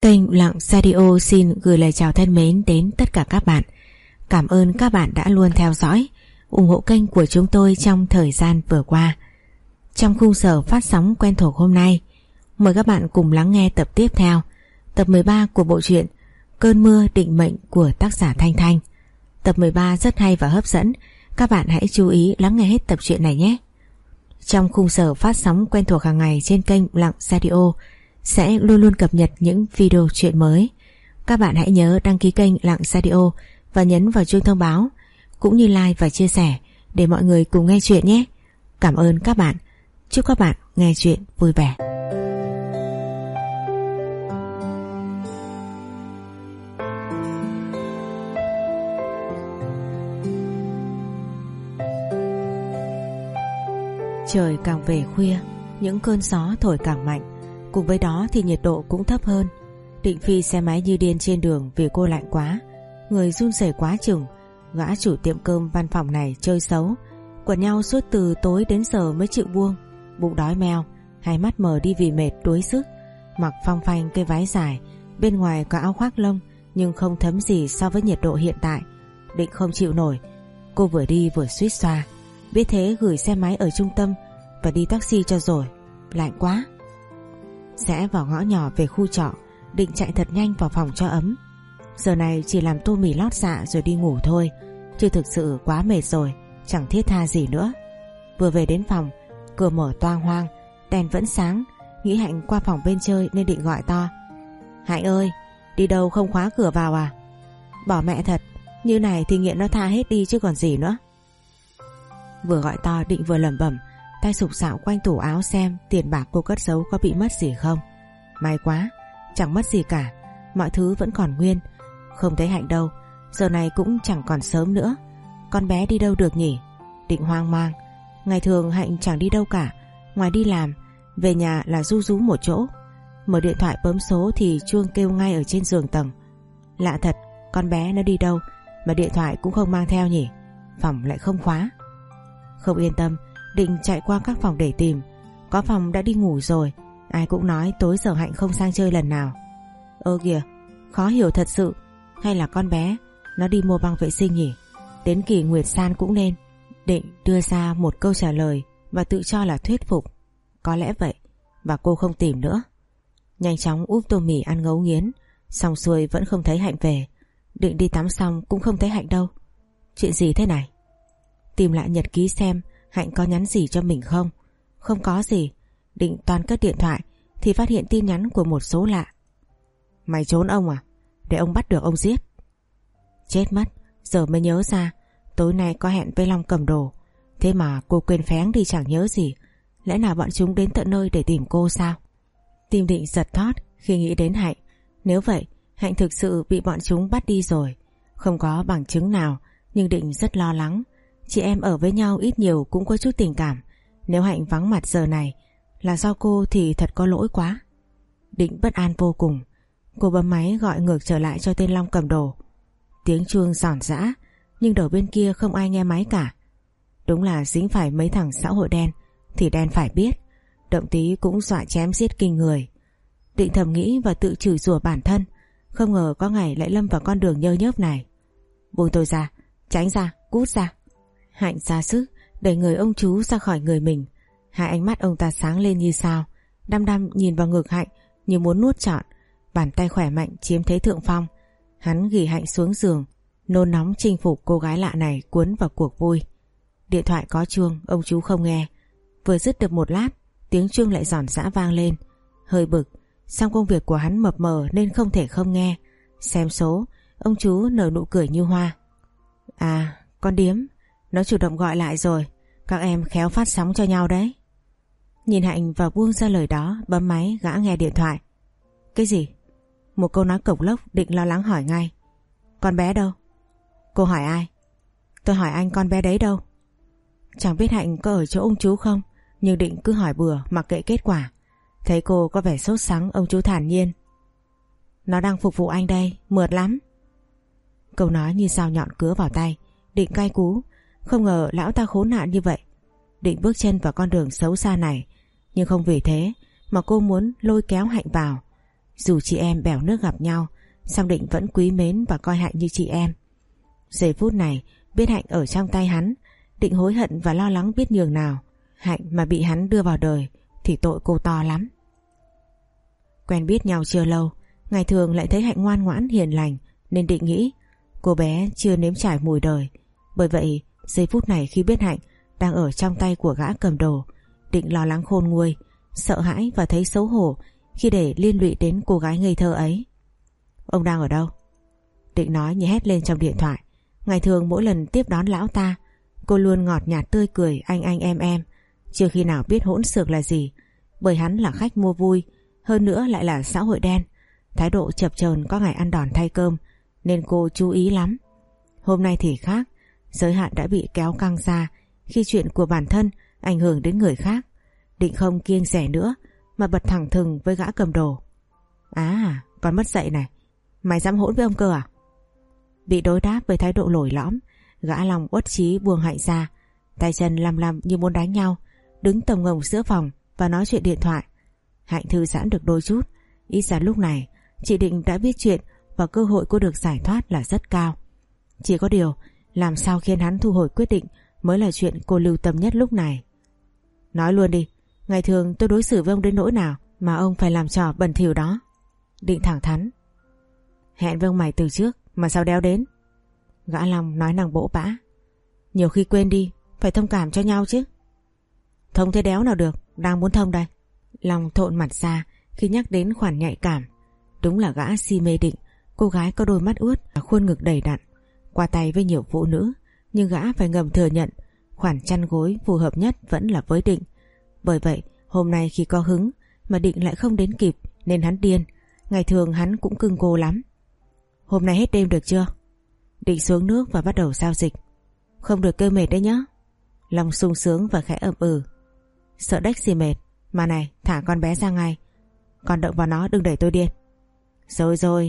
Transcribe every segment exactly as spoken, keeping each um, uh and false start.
Kênh Lặng Radio xin gửi lời chào thân mến đến tất cả các bạn. Cảm ơn các bạn đã luôn theo dõi, ủng hộ kênh của chúng tôi trong thời gian vừa qua. Trong khung giờ phát sóng quen thuộc hôm nay, mời các bạn cùng lắng nghe tập tiếp theo, tập mười ba của bộ truyện Cơn mưa định mệnh của tác giả Thanh Thanh. Tập mười ba rất hay và hấp dẫn, các bạn hãy chú ý lắng nghe hết tập truyện này nhé. Trong khung giờ phát sóng quen thuộc hàng ngày trên kênh Lặng Radio sẽ luôn luôn cập nhật những video truyện mới. Các bạn hãy nhớ đăng ký kênh Lặng Radio và nhấn vào chuông thông báo, cũng như like và chia sẻ để mọi người cùng nghe chuyện nhé. Cảm ơn các bạn. Chúc các bạn nghe chuyện vui vẻ. Trời càng về khuya, những cơn gió thổi càng mạnh. Cùng với đó thì nhiệt độ cũng thấp hơn. Định phi xe máy như điên trên đường vì cô lạnh quá, người run rẩy quá chừng. Gã chủ tiệm cơm văn phòng này chơi xấu, quần nhau suốt từ tối đến giờ mới chịu buông. Bụng đói meo, hai mắt mờ đi vì mệt đuối sức. Mặc phong phanh cái váy dài, bên ngoài có áo khoác lông nhưng không thấm gì so với nhiệt độ hiện tại. Định không chịu nổi, cô vừa đi vừa suýt xoa. Biết thế gửi xe máy ở trung tâm và đi taxi cho rồi, lạnh quá. Rẽ vào ngõ nhỏ về khu trọ, Định chạy thật nhanh vào phòng cho ấm. Giờ này chỉ làm tô mì lót dạ rồi đi ngủ thôi, chứ thực sự quá mệt rồi, chẳng thiết tha gì nữa. Vừa về đến phòng, cửa mở toang hoang, đèn vẫn sáng. Nghĩ Hạnh qua phòng bên chơi nên Định gọi to: Hạnh ơi, đi đâu không khóa cửa vào à? Bỏ mẹ thật, như này thì nghiện nó tha hết đi chứ còn gì nữa. Vừa gọi to Định vừa lẩm bẩm, tay sục sạo quanh tủ áo xem tiền bạc cô cất giấu có bị mất gì không. May quá, chẳng mất gì cả, mọi thứ vẫn còn nguyên. Không thấy Hạnh đâu, giờ này cũng chẳng còn sớm nữa. Con bé đi đâu được nhỉ? Định hoang mang. Ngày thường Hạnh chẳng đi đâu cả, ngoài đi làm, về nhà là ru rú một chỗ. Mở điện thoại bấm số thì chuông kêu ngay ở trên giường tầng. Lạ thật, con bé nó đi đâu mà điện thoại cũng không mang theo nhỉ? Phòng lại không khóa. Không yên tâm, Định chạy qua các phòng để tìm. Có phòng đã đi ngủ rồi. Ai cũng nói tối giờ Hạnh không sang chơi lần nào. Ơ kìa, khó hiểu thật sự. Hay là con bé nó đi mua băng vệ sinh nhỉ? Đến kỳ Nguyệt San cũng nên. Định đưa ra một câu trả lời và tự cho là thuyết phục. Có lẽ vậy, và cô không tìm nữa. Nhanh chóng úp tô mì ăn ngấu nghiến. Xong xuôi vẫn không thấy Hạnh về. Định đi tắm xong cũng không thấy Hạnh đâu. Chuyện gì thế này? Tìm lại nhật ký xem Hạnh có nhắn gì cho mình không. Không có gì. Định toàn cất điện thoại thì phát hiện tin nhắn của một số lạ. Mày trốn ông à? Để ông bắt được ông giết. Chết mất, giờ mới nhớ ra tối nay có hẹn với Long cầm đồ. Thế mà cô quên phén đi chẳng nhớ gì. Lẽ nào bọn chúng đến tận nơi để tìm cô sao? Tim Định giật thót khi nghĩ đến Hạnh. Nếu vậy Hạnh thực sự bị bọn chúng bắt đi rồi. Không có bằng chứng nào, nhưng Định rất lo lắng. Chị em ở với nhau ít nhiều cũng có chút tình cảm. Nếu Hạnh vắng mặt giờ này là do cô thì thật có lỗi quá. Định bất an vô cùng. Cô bấm máy gọi ngược trở lại cho tên Long cầm đồ. Tiếng chuông giòn giã, nhưng đầu bên kia không ai nghe máy cả. Đúng là dính phải mấy thằng xã hội đen thì đen phải biết. Động tí cũng dọa chém giết kinh người. Định thầm nghĩ và tự chửi rủa bản thân. Không ngờ có ngày lại lâm vào con đường nhơ nhớp này. Buông tôi ra, tránh ra, cút ra. Hạnh ra sức đẩy người ông chú ra khỏi người mình. Hai ánh mắt ông ta sáng lên như sao, đăm đăm nhìn vào ngực Hạnh như muốn nuốt trọn. Bàn tay khỏe mạnh chiếm thế thượng phong. Hắn ghì Hạnh xuống giường, nôn nóng chinh phục cô gái lạ này cuốn vào cuộc vui. Điện thoại có chuông, ông chú không nghe. Vừa dứt được một lát, tiếng chuông lại giòn giã vang lên. Hơi bực, song công việc của hắn mập mờ nên không thể không nghe. Xem số, ông chú nở nụ cười như hoa. À, con điếm, nó chủ động gọi lại rồi. Các em khéo phát sóng cho nhau đấy. Nhìn Hạnh và buông ra lời đó, bấm máy gã nghe điện thoại. Cái gì? Một câu nói cộc lốc. Định lo lắng hỏi ngay. Con bé đâu? Cô hỏi ai? Tôi hỏi anh con bé đấy đâu? Chẳng biết Hạnh có ở chỗ ông chú không, nhưng Định cứ hỏi bừa mặc kệ kết quả. Thấy cô có vẻ sốt sắng, ông chú thản nhiên. Nó đang phục vụ anh đây, mượt lắm. Câu nói như dao nhọn cứa vào tay. Định cay cú. Không ngờ lão ta khốn nạn như vậy. Định bước chân vào con đường xấu xa này, nhưng không vì thế mà cô muốn lôi kéo Hạnh vào. Dù chị em bèo nước gặp nhau, song Định vẫn quý mến và coi Hạnh như chị em. Giây phút này biết Hạnh ở trong tay hắn, Định hối hận và lo lắng biết nhường nào. Hạnh mà bị hắn đưa vào đời thì tội cô to lắm. Quen biết nhau chưa lâu, ngày thường lại thấy Hạnh ngoan ngoãn hiền lành, nên Định nghĩ cô bé chưa nếm trải mùi đời. Bởi vậy giây phút này khi biết Hạnh đang ở trong tay của gã cầm đồ, Định lo lắng khôn nguôi, sợ hãi và thấy xấu hổ khi để liên lụy đến cô gái ngây thơ ấy. Ông đang ở đâu? Định nói như hét lên trong điện thoại. Ngày thường mỗi lần tiếp đón lão ta, cô luôn ngọt nhạt tươi cười anh anh em em, chưa khi nào biết hỗn xược là gì. Bởi hắn là khách mua vui, hơn nữa lại là xã hội đen, thái độ chập chờn có ngày ăn đòn thay cơm, nên cô chú ý lắm. Hôm nay thì khác, giới hạn đã bị kéo căng ra khi chuyện của bản thân ảnh hưởng đến người khác. Định không kiêng dè nữa mà bật thẳng thừng với gã cầm đồ. À, con mất dạy này, mày dám hỗn với ông cơ à? Bị đối đáp với thái độ lồi lõm, gã Long uất chí buông Hạnh ra, tay chân lăm lăm như muốn đánh nhau, đứng tồng ngồng giữa phòng và nói chuyện điện thoại. Hạnh thư giãn được đôi chút, ít ra lúc này chị Định đã biết chuyện và cơ hội cô được giải thoát là rất cao. Chỉ có điều làm sao khiến hắn thu hồi quyết định mới là chuyện cô lưu tâm nhất lúc này. Nói luôn đi, ngày thường tôi đối xử với ông đến nỗi nào mà ông phải làm trò bẩn thỉu đó? Định thẳng thắn. Hẹn với ông mày từ trước mà sao đéo đến? Gã Long nói năng bỗ bã. Nhiều khi quên đi, phải thông cảm cho nhau chứ. Thông thế đéo nào được, đang muốn thông đây. Long thộn mặt ra khi nhắc đến khoản nhạy cảm. Đúng là gã si mê Định, cô gái có đôi mắt ướt và khuôn ngực đầy đặn, qua tay với nhiều phụ nữ, nhưng gã phải ngầm thừa nhận khoản chăn gối phù hợp nhất vẫn là với Định. Bởi vậy hôm nay khi có hứng mà Định lại không đến kịp nên hắn điên. Ngày thường hắn cũng cưng cô lắm. Hôm nay hết đêm được chưa? Định xuống nước và bắt đầu giao dịch. Không được kêu mệt đấy nhá. Long sung sướng và khẽ ậm ừ. Sợ đếch gì mệt. Mà này, thả con bé ra ngay, còn động vào nó đừng đẩy tôi điên. Rồi rồi.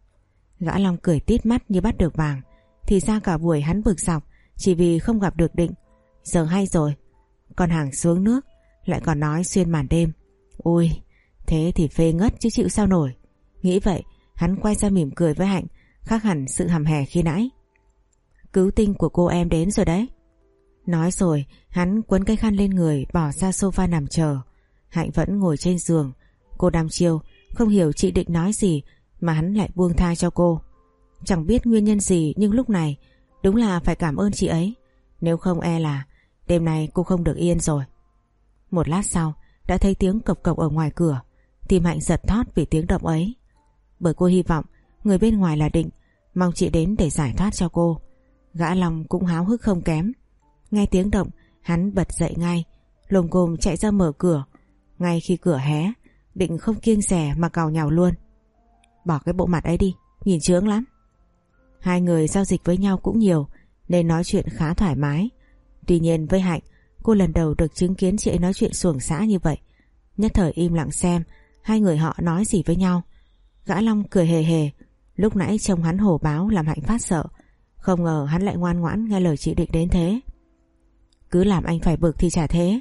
Gã Long cười tít mắt như bắt được vàng. Thì ra cả buổi hắn bực dọc chỉ vì không gặp được Định. Giờ hay rồi, con hàng xuống nước lại còn nói xuyên màn đêm. Ui, thế thì phê ngất chứ chịu sao nổi. Nghĩ vậy hắn quay ra mỉm cười với Hạnh, khác hẳn sự hầm hè khi nãy. Cứu tinh của cô em đến rồi đấy. Nói rồi hắn quấn cái khăn lên người, bỏ ra sofa nằm chờ. Hạnh vẫn ngồi trên giường. Cô đăm chiêu, không hiểu chị Định nói gì mà hắn lại buông tha cho cô. Chẳng biết nguyên nhân gì nhưng lúc này đúng là phải cảm ơn chị ấy. Nếu không e là đêm nay cô không được yên rồi. Một lát sau đã thấy tiếng cộc cộc ở ngoài cửa. Tim Hạnh giật thót vì tiếng động ấy. Bởi cô hy vọng người bên ngoài là Định, mong chị đến để giải thoát cho cô. Gã Long cũng háo hức không kém. Nghe tiếng động hắn bật dậy ngay, lồm cồm chạy ra mở cửa. Ngay khi cửa hé, Định không kiêng dè mà càu nhàu luôn. Bỏ cái bộ mặt ấy đi, nhìn chướng lắm. Hai người giao dịch với nhau cũng nhiều nên nói chuyện khá thoải mái. Tuy nhiên với Hạnh, cô lần đầu được chứng kiến chị ấy nói chuyện xuồng xã như vậy. Nhất thời im lặng xem hai người họ nói gì với nhau. Gã Long cười hề hề. Lúc nãy trông hắn hổ báo làm Hạnh phát sợ, không ngờ hắn lại ngoan ngoãn nghe lời chị Định đến thế. Cứ làm anh phải bực thì chả thế.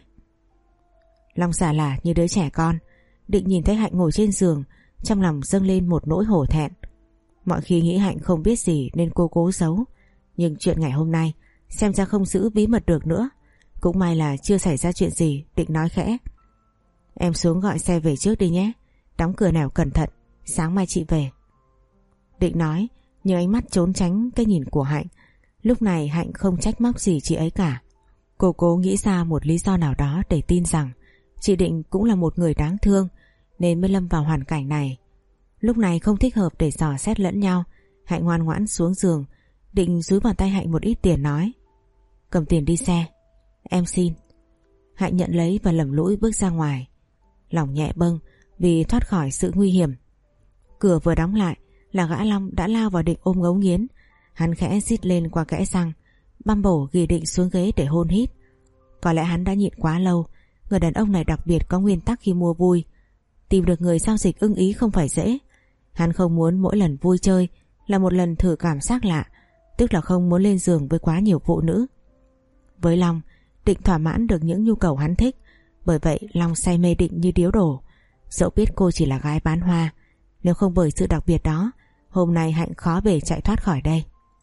Long xả lả như đứa trẻ con. Định nhìn thấy Hạnh ngồi trên giường, trong lòng dâng lên một nỗi hổ thẹn. Mọi khi nghĩ Hạnh không biết gì nên cô cố giấu, nhưng chuyện ngày hôm nay xem ra không giữ bí mật được nữa. Cũng may là chưa xảy ra chuyện gì. Định nói khẽ. Em xuống gọi xe về trước đi nhé, đóng cửa nẻo cẩn thận, sáng mai chị về. Định nói nhưng ánh mắt trốn tránh cái nhìn của Hạnh. Lúc này Hạnh không trách móc gì chị ấy cả. Cô cố nghĩ ra một lý do nào đó để tin rằng chị Định cũng là một người đáng thương nên mới lâm vào hoàn cảnh này. Lúc này không thích hợp để dò xét lẫn nhau. Hạnh ngoan ngoãn xuống giường. Định dúi vào tay Hạnh một ít tiền nói. Cầm tiền đi xe. Em xin. Hạnh nhận lấy và lầm lũi bước ra ngoài. Lòng nhẹ bâng vì thoát khỏi sự nguy hiểm. Cửa vừa đóng lại là gã Long đã lao vào Định ôm ngấu nghiến. Hắn khẽ rít lên qua kẽ răng, băm bổ ghì Định xuống ghế để hôn hít. Có lẽ hắn đã nhịn quá lâu. Người đàn ông này đặc biệt có nguyên tắc khi mua vui. Tìm được người giao dịch ưng ý không phải dễ. Hắn không muốn mỗi lần vui chơi là một lần thử cảm giác lạ, tức là không muốn lên giường với quá nhiều phụ nữ. Với Long, Định thỏa mãn được những nhu cầu hắn thích. Bởi vậy Long say mê Định như điếu đổ. Dẫu biết cô chỉ là gái bán hoa, Nếu không bởi sự đặc biệt đó, hôm nay Hạnh khó bề chạy thoát khỏi đây.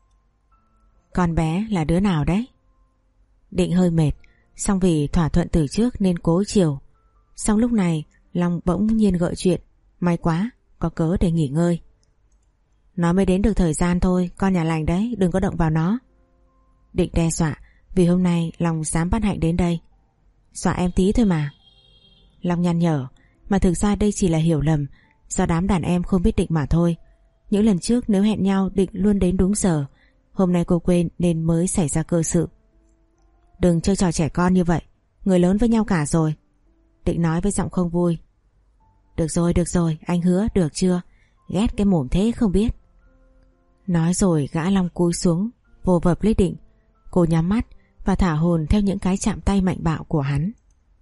Con bé là đứa nào đấy? Định hơi mệt, song vì thỏa thuận từ trước nên cố chiều. Xong lúc này Long bỗng nhiên gợi chuyện. May quá, có cớ để nghỉ ngơi. Nó mới đến được thời gian thôi, con nhà lành đấy, đừng có động vào nó. Định đe dọa, vì hôm nay Long dám bắt Hạnh đến đây. Dọa em tí thôi mà. Long nhăn nhở, mà thực ra đây chỉ là hiểu lầm do đám đàn em không biết Định mà thôi. Những lần trước nếu hẹn nhau Định luôn đến đúng giờ. Hôm nay cô quên nên mới xảy ra cơ sự. Đừng chơi trò trẻ con như vậy, người lớn với nhau cả rồi. Định nói với giọng không vui. Được rồi, được rồi, anh hứa, được chưa? Ghét cái mồm thế không biết. Nói rồi gã Long cúi xuống, vồ vập lấy Định. Cô nhắm mắt và thả hồn theo những cái chạm tay mạnh bạo của hắn.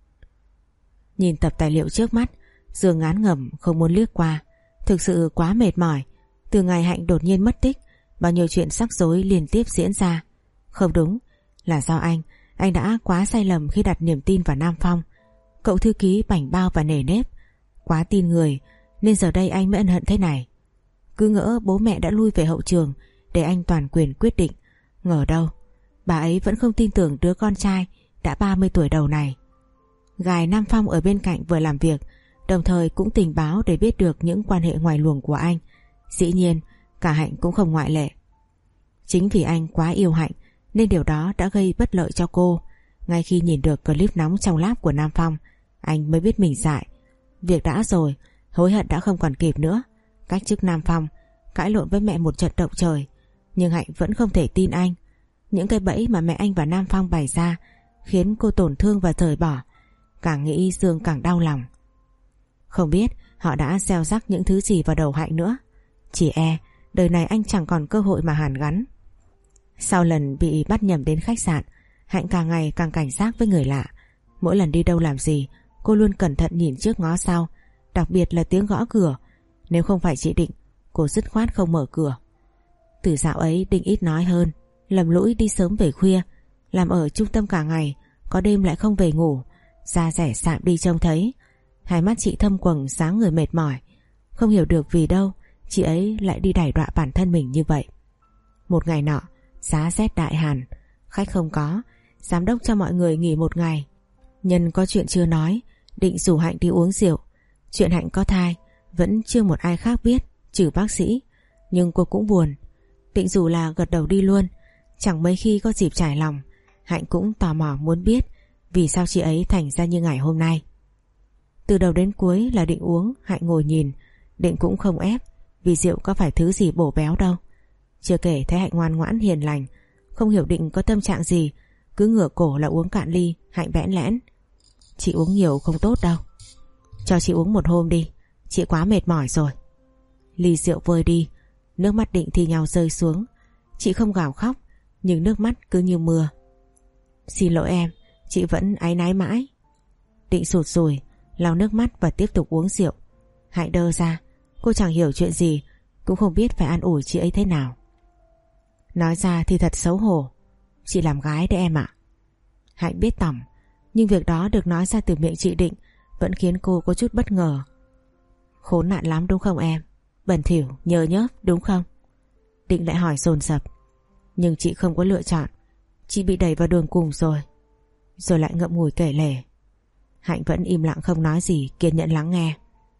Nhìn tập tài liệu trước mắt, Dương ngán ngẩm không muốn liếc qua. Thực sự quá mệt mỏi. Từ ngày Hạnh đột nhiên mất tích, bao nhiêu chuyện rắc rối liên tiếp diễn ra. Không đúng, là do anh Anh đã quá sai lầm khi đặt niềm tin vào Nam Phong. Cậu thư ký bảnh bao và nể nếp, quá tin người, nên giờ đây anh mới ân hận thế này. Cứ ngỡ bố mẹ đã lui về hậu trường để anh toàn quyền quyết định. Ngờ đâu bà ấy vẫn không tin tưởng đứa con trai đã ba mươi tuổi đầu này. Gài Nam Phong ở bên cạnh vừa làm việc, đồng thời cũng tình báo để biết được những quan hệ ngoài luồng của anh. Dĩ nhiên cả Hạnh cũng không ngoại lệ. Chính vì anh quá yêu Hạnh nên điều đó đã gây bất lợi cho cô. Ngay khi nhìn được clip nóng trong lab của Nam Phong, anh mới biết mình dại. Việc đã rồi, hối hận đã không còn kịp nữa. Cách chức Nam Phong, cãi lộn với mẹ một trận động trời. Nhưng Hạnh vẫn không thể tin anh. Những cái bẫy mà mẹ anh và Nam Phong bày ra khiến cô tổn thương và rời bỏ. Càng nghĩ Dương càng đau lòng. Không biết họ đã gieo rắc những thứ gì vào đầu Hạnh nữa. Chỉ e đời này anh chẳng còn cơ hội mà hàn gắn. Sau lần bị bắt nhầm đến khách sạn, Hạnh càng ngày càng cảnh giác với người lạ. Mỗi lần đi đâu làm gì, cô luôn cẩn thận nhìn trước ngó sau, đặc biệt là tiếng gõ cửa. Nếu không phải chị Định, cô dứt khoát không mở cửa. Từ dạo ấy Định ít nói hơn, lầm lũi đi sớm về khuya, làm ở trung tâm cả ngày, có đêm lại không về ngủ, da rẻ sạm đi trông thấy. Hai mắt chị thâm quầng sáng người mệt mỏi. Không hiểu được vì đâu chị ấy lại đi đày đọa bản thân mình như vậy. Một ngày nọ, giá rét đại hàn, khách không có, giám đốc cho mọi người nghỉ một ngày. Nhân có chuyện chưa nói, Định rủ Hạnh đi uống rượu. Chuyện Hạnh có thai vẫn chưa một ai khác biết, trừ bác sĩ. Nhưng cô cũng buồn. Định rủ là gật đầu đi luôn. Chẳng mấy khi có dịp trải lòng, Hạnh cũng tò mò muốn biết vì sao chị ấy thành ra như ngày hôm nay. Từ đầu đến cuối là Định uống, Hạnh ngồi nhìn. Định cũng không ép, vì rượu có phải thứ gì bổ béo đâu. Chưa kể thấy Hạnh ngoan ngoãn hiền lành, không hiểu Định có tâm trạng gì, cứ ngửa cổ là uống cạn ly. Hạnh bẽn lẽn: Chị uống nhiều không tốt đâu, cho chị uống một hôm đi, chị quá mệt mỏi rồi. Ly rượu vơi đi, nước mắt Định thì nhau rơi xuống. Chị không gào khóc, nhưng nước mắt cứ như mưa. Xin lỗi em, chị vẫn áy náy mãi. Định sụt sùi, lau nước mắt và tiếp tục uống rượu. Hạnh đơ ra, cô chẳng hiểu chuyện gì, cũng không biết phải an ủi chị ấy thế nào. Nói ra thì thật xấu hổ, chị làm gái đấy em ạ. Hạnh biết tỏng, nhưng việc đó được nói ra từ miệng chị Định vẫn khiến cô có chút bất ngờ. Khốn nạn lắm đúng không em? Bẩn thỉu, nhờ nhớp đúng không? Định lại hỏi dồn dập. Nhưng chị không có lựa chọn, chị bị đẩy vào đường cùng rồi. Rồi lại ngậm ngùi kể lể. Hạnh vẫn im lặng không nói gì, kiên nhẫn lắng nghe.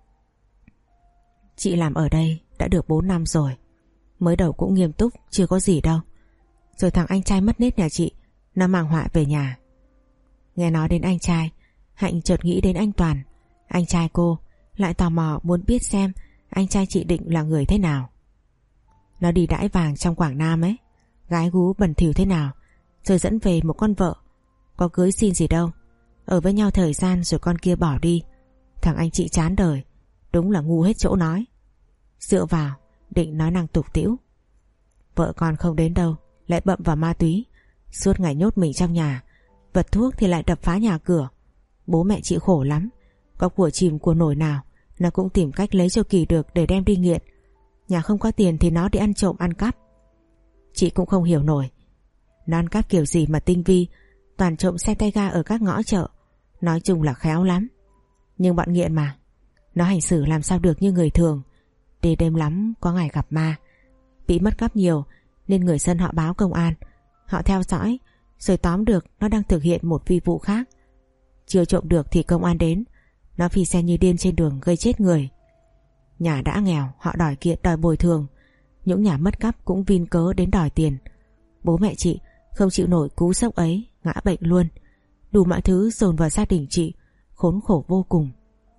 Chị làm ở đây đã được bốn năm rồi. Mới đầu cũng nghiêm túc, chưa có gì đâu. Rồi thằng anh trai mất nết nhà chị, nó mang họa về nhà. Nghe nói đến anh trai, Hạnh chợt nghĩ đến anh Toàn. Anh trai cô, lại tò mò muốn biết xem anh trai chị Định là người thế nào. Nó đi đãi vàng trong Quảng Nam ấy, gái gú bẩn thỉu thế nào, rồi dẫn về một con vợ. Có cưới xin gì đâu, ở với nhau thời gian rồi con kia bỏ đi. Thằng anh chị chán đời, đúng là ngu hết chỗ nói. Dựa vào, Định nói năng tục tĩu. Vợ con không đến đâu, lại bậm vào ma túy, suốt ngày nhốt mình trong nhà. Vật thuốc thì lại đập phá nhà cửa. Bố mẹ chị khổ lắm, có của chìm của nổi nào nó cũng tìm cách lấy cho kỳ được để đem đi nghiện. Nhà không có tiền thì nó đi ăn trộm ăn cắp. Chị cũng không hiểu nổi, nó ăn cắp kiểu gì mà tinh vi, toàn trộm xe tay ga ở các ngõ chợ. Nói chung là khéo lắm. Nhưng bọn nghiện mà, nó hành xử làm sao được như người thường. Đi đêm lắm có ngày gặp ma. Bị mất cắp nhiều nên người dân họ báo công an. Họ theo dõi rồi tóm được nó đang thực hiện một vi vụ khác. Chưa trộm được thì công an đến. Nó phi xe như điên trên đường gây chết người. Nhà đã nghèo, họ đòi kiện đòi bồi thường. Những nhà mất cắp cũng vin cớ đến đòi tiền. Bố mẹ chị không chịu nổi cú sốc ấy, ngã bệnh luôn. Đủ mọi thứ dồn vào gia đình chị, khốn khổ vô cùng.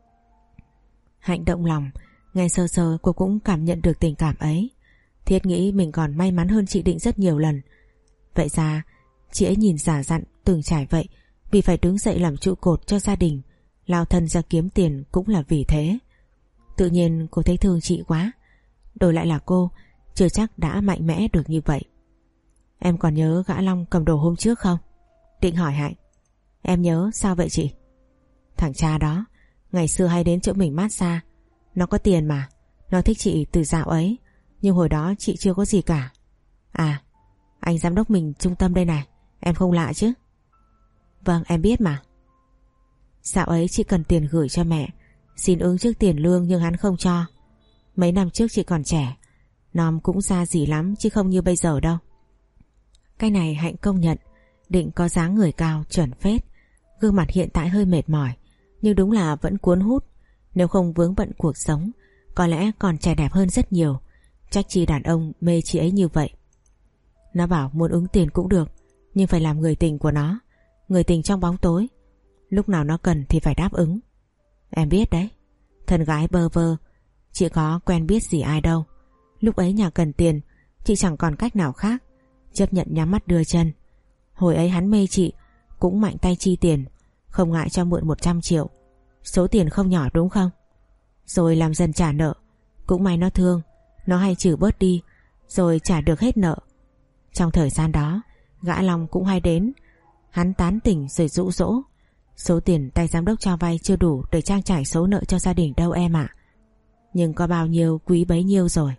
Hạnh động lòng, nghe sơ sơ cô cũng cảm nhận được tình cảm ấy. Thiết nghĩ mình còn may mắn hơn chị Định rất nhiều lần. Vậy ra chị ấy nhìn già dặn từng trải vậy vì phải đứng dậy làm trụ cột cho gia đình, lao thân ra kiếm tiền cũng là vì thế. Tự nhiên cô thấy thương chị quá. Đổi lại là cô chưa chắc đã mạnh mẽ được như vậy. Em còn nhớ gã Long cầm đồ hôm trước không? Định hỏi Hạnh. Em nhớ, sao vậy chị? Thằng cha đó ngày xưa hay đến chỗ mình massage. Nó có tiền mà. Nó thích chị từ dạo ấy. Nhưng hồi đó chị chưa có gì cả. À, anh giám đốc mình trung tâm đây này. Em không lạ chứ? Vâng, em biết mà. Dạo ấy chị cần tiền gửi cho mẹ, xin ứng trước tiền lương nhưng hắn không cho. Mấy năm trước chị còn trẻ, nom cũng ra gì lắm chứ không như bây giờ đâu. Cái này Hạnh công nhận. Định có dáng người cao chuẩn phết, gương mặt hiện tại hơi mệt mỏi nhưng đúng là vẫn cuốn hút. Nếu không vướng bận cuộc sống có lẽ còn trẻ đẹp hơn rất nhiều. Trách chi đàn ông mê chị ấy như vậy. Nó bảo muốn ứng tiền cũng được, nhưng phải làm người tình của nó, người tình trong bóng tối. Lúc nào nó cần thì phải đáp ứng. Em biết đấy, thân gái bơ vơ, chị có quen biết gì ai đâu. Lúc ấy nhà cần tiền, chị chẳng còn cách nào khác, chấp nhận nhắm mắt đưa chân. Hồi ấy hắn mê chị, cũng mạnh tay chi tiền, không ngại cho mượn một trăm triệu. Số tiền không nhỏ đúng không? Rồi làm dần trả nợ. Cũng may nó thương, nó hay trừ bớt đi, rồi trả được hết nợ. Trong thời gian đó, gã Long cũng hay đến. Hắn tán tỉnh rồi dụ dỗ. Số tiền tay giám đốc cho vay chưa đủ để trang trải số nợ cho gia đình đâu em ạ. Nhưng có bao nhiêu quý bấy nhiêu rồi.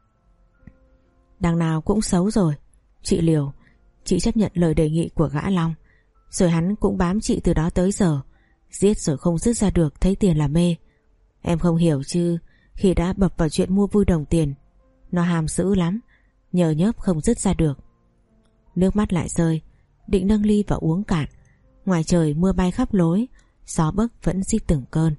Đằng nào cũng xấu rồi. Chị liều, chị chấp nhận lời đề nghị của gã Long. Rồi hắn cũng bám chị từ đó tới giờ, giết rồi không dứt ra được, thấy tiền là mê. Em không hiểu chứ, khi đã bập vào chuyện mua vui đồng tiền, nó ham dữ lắm, nhờ nhớp không dứt ra được. Nước mắt lại rơi, định nâng ly và uống cạn. Ngoài trời mưa bay khắp lối, gió bấc vẫn rít từng cơn.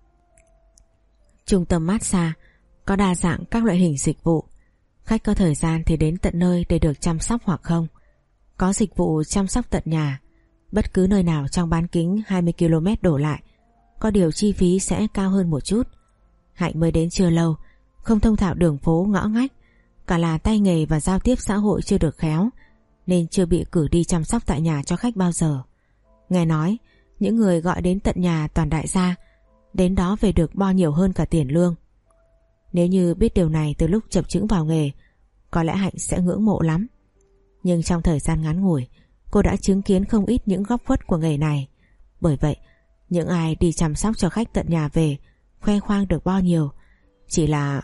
Trung tâm massage có đa dạng các loại hình dịch vụ. Khách có thời gian thì đến tận nơi để được chăm sóc hoặc không. Có dịch vụ chăm sóc tận nhà, bất cứ nơi nào trong bán kính hai mươi ki lô mét đổ lại. Có điều chi phí sẽ cao hơn một chút. Hạnh mới đến chưa lâu, không thông thạo đường phố ngõ ngách, cả là tay nghề và giao tiếp xã hội chưa được khéo, nên chưa bị cử đi chăm sóc tại nhà cho khách bao giờ. Nghe nói những người gọi đến tận nhà toàn đại gia, đến đó về được bo nhiều hơn cả tiền lương. Nếu như biết điều này từ lúc chập chững vào nghề, có lẽ Hạnh sẽ ngưỡng mộ lắm. Nhưng trong thời gian ngắn ngủi, cô đã chứng kiến không ít những góc khuất của nghề này. Bởi vậy, những ai đi chăm sóc cho khách tận nhà về, khoe khoang được bao nhiêu, chỉ là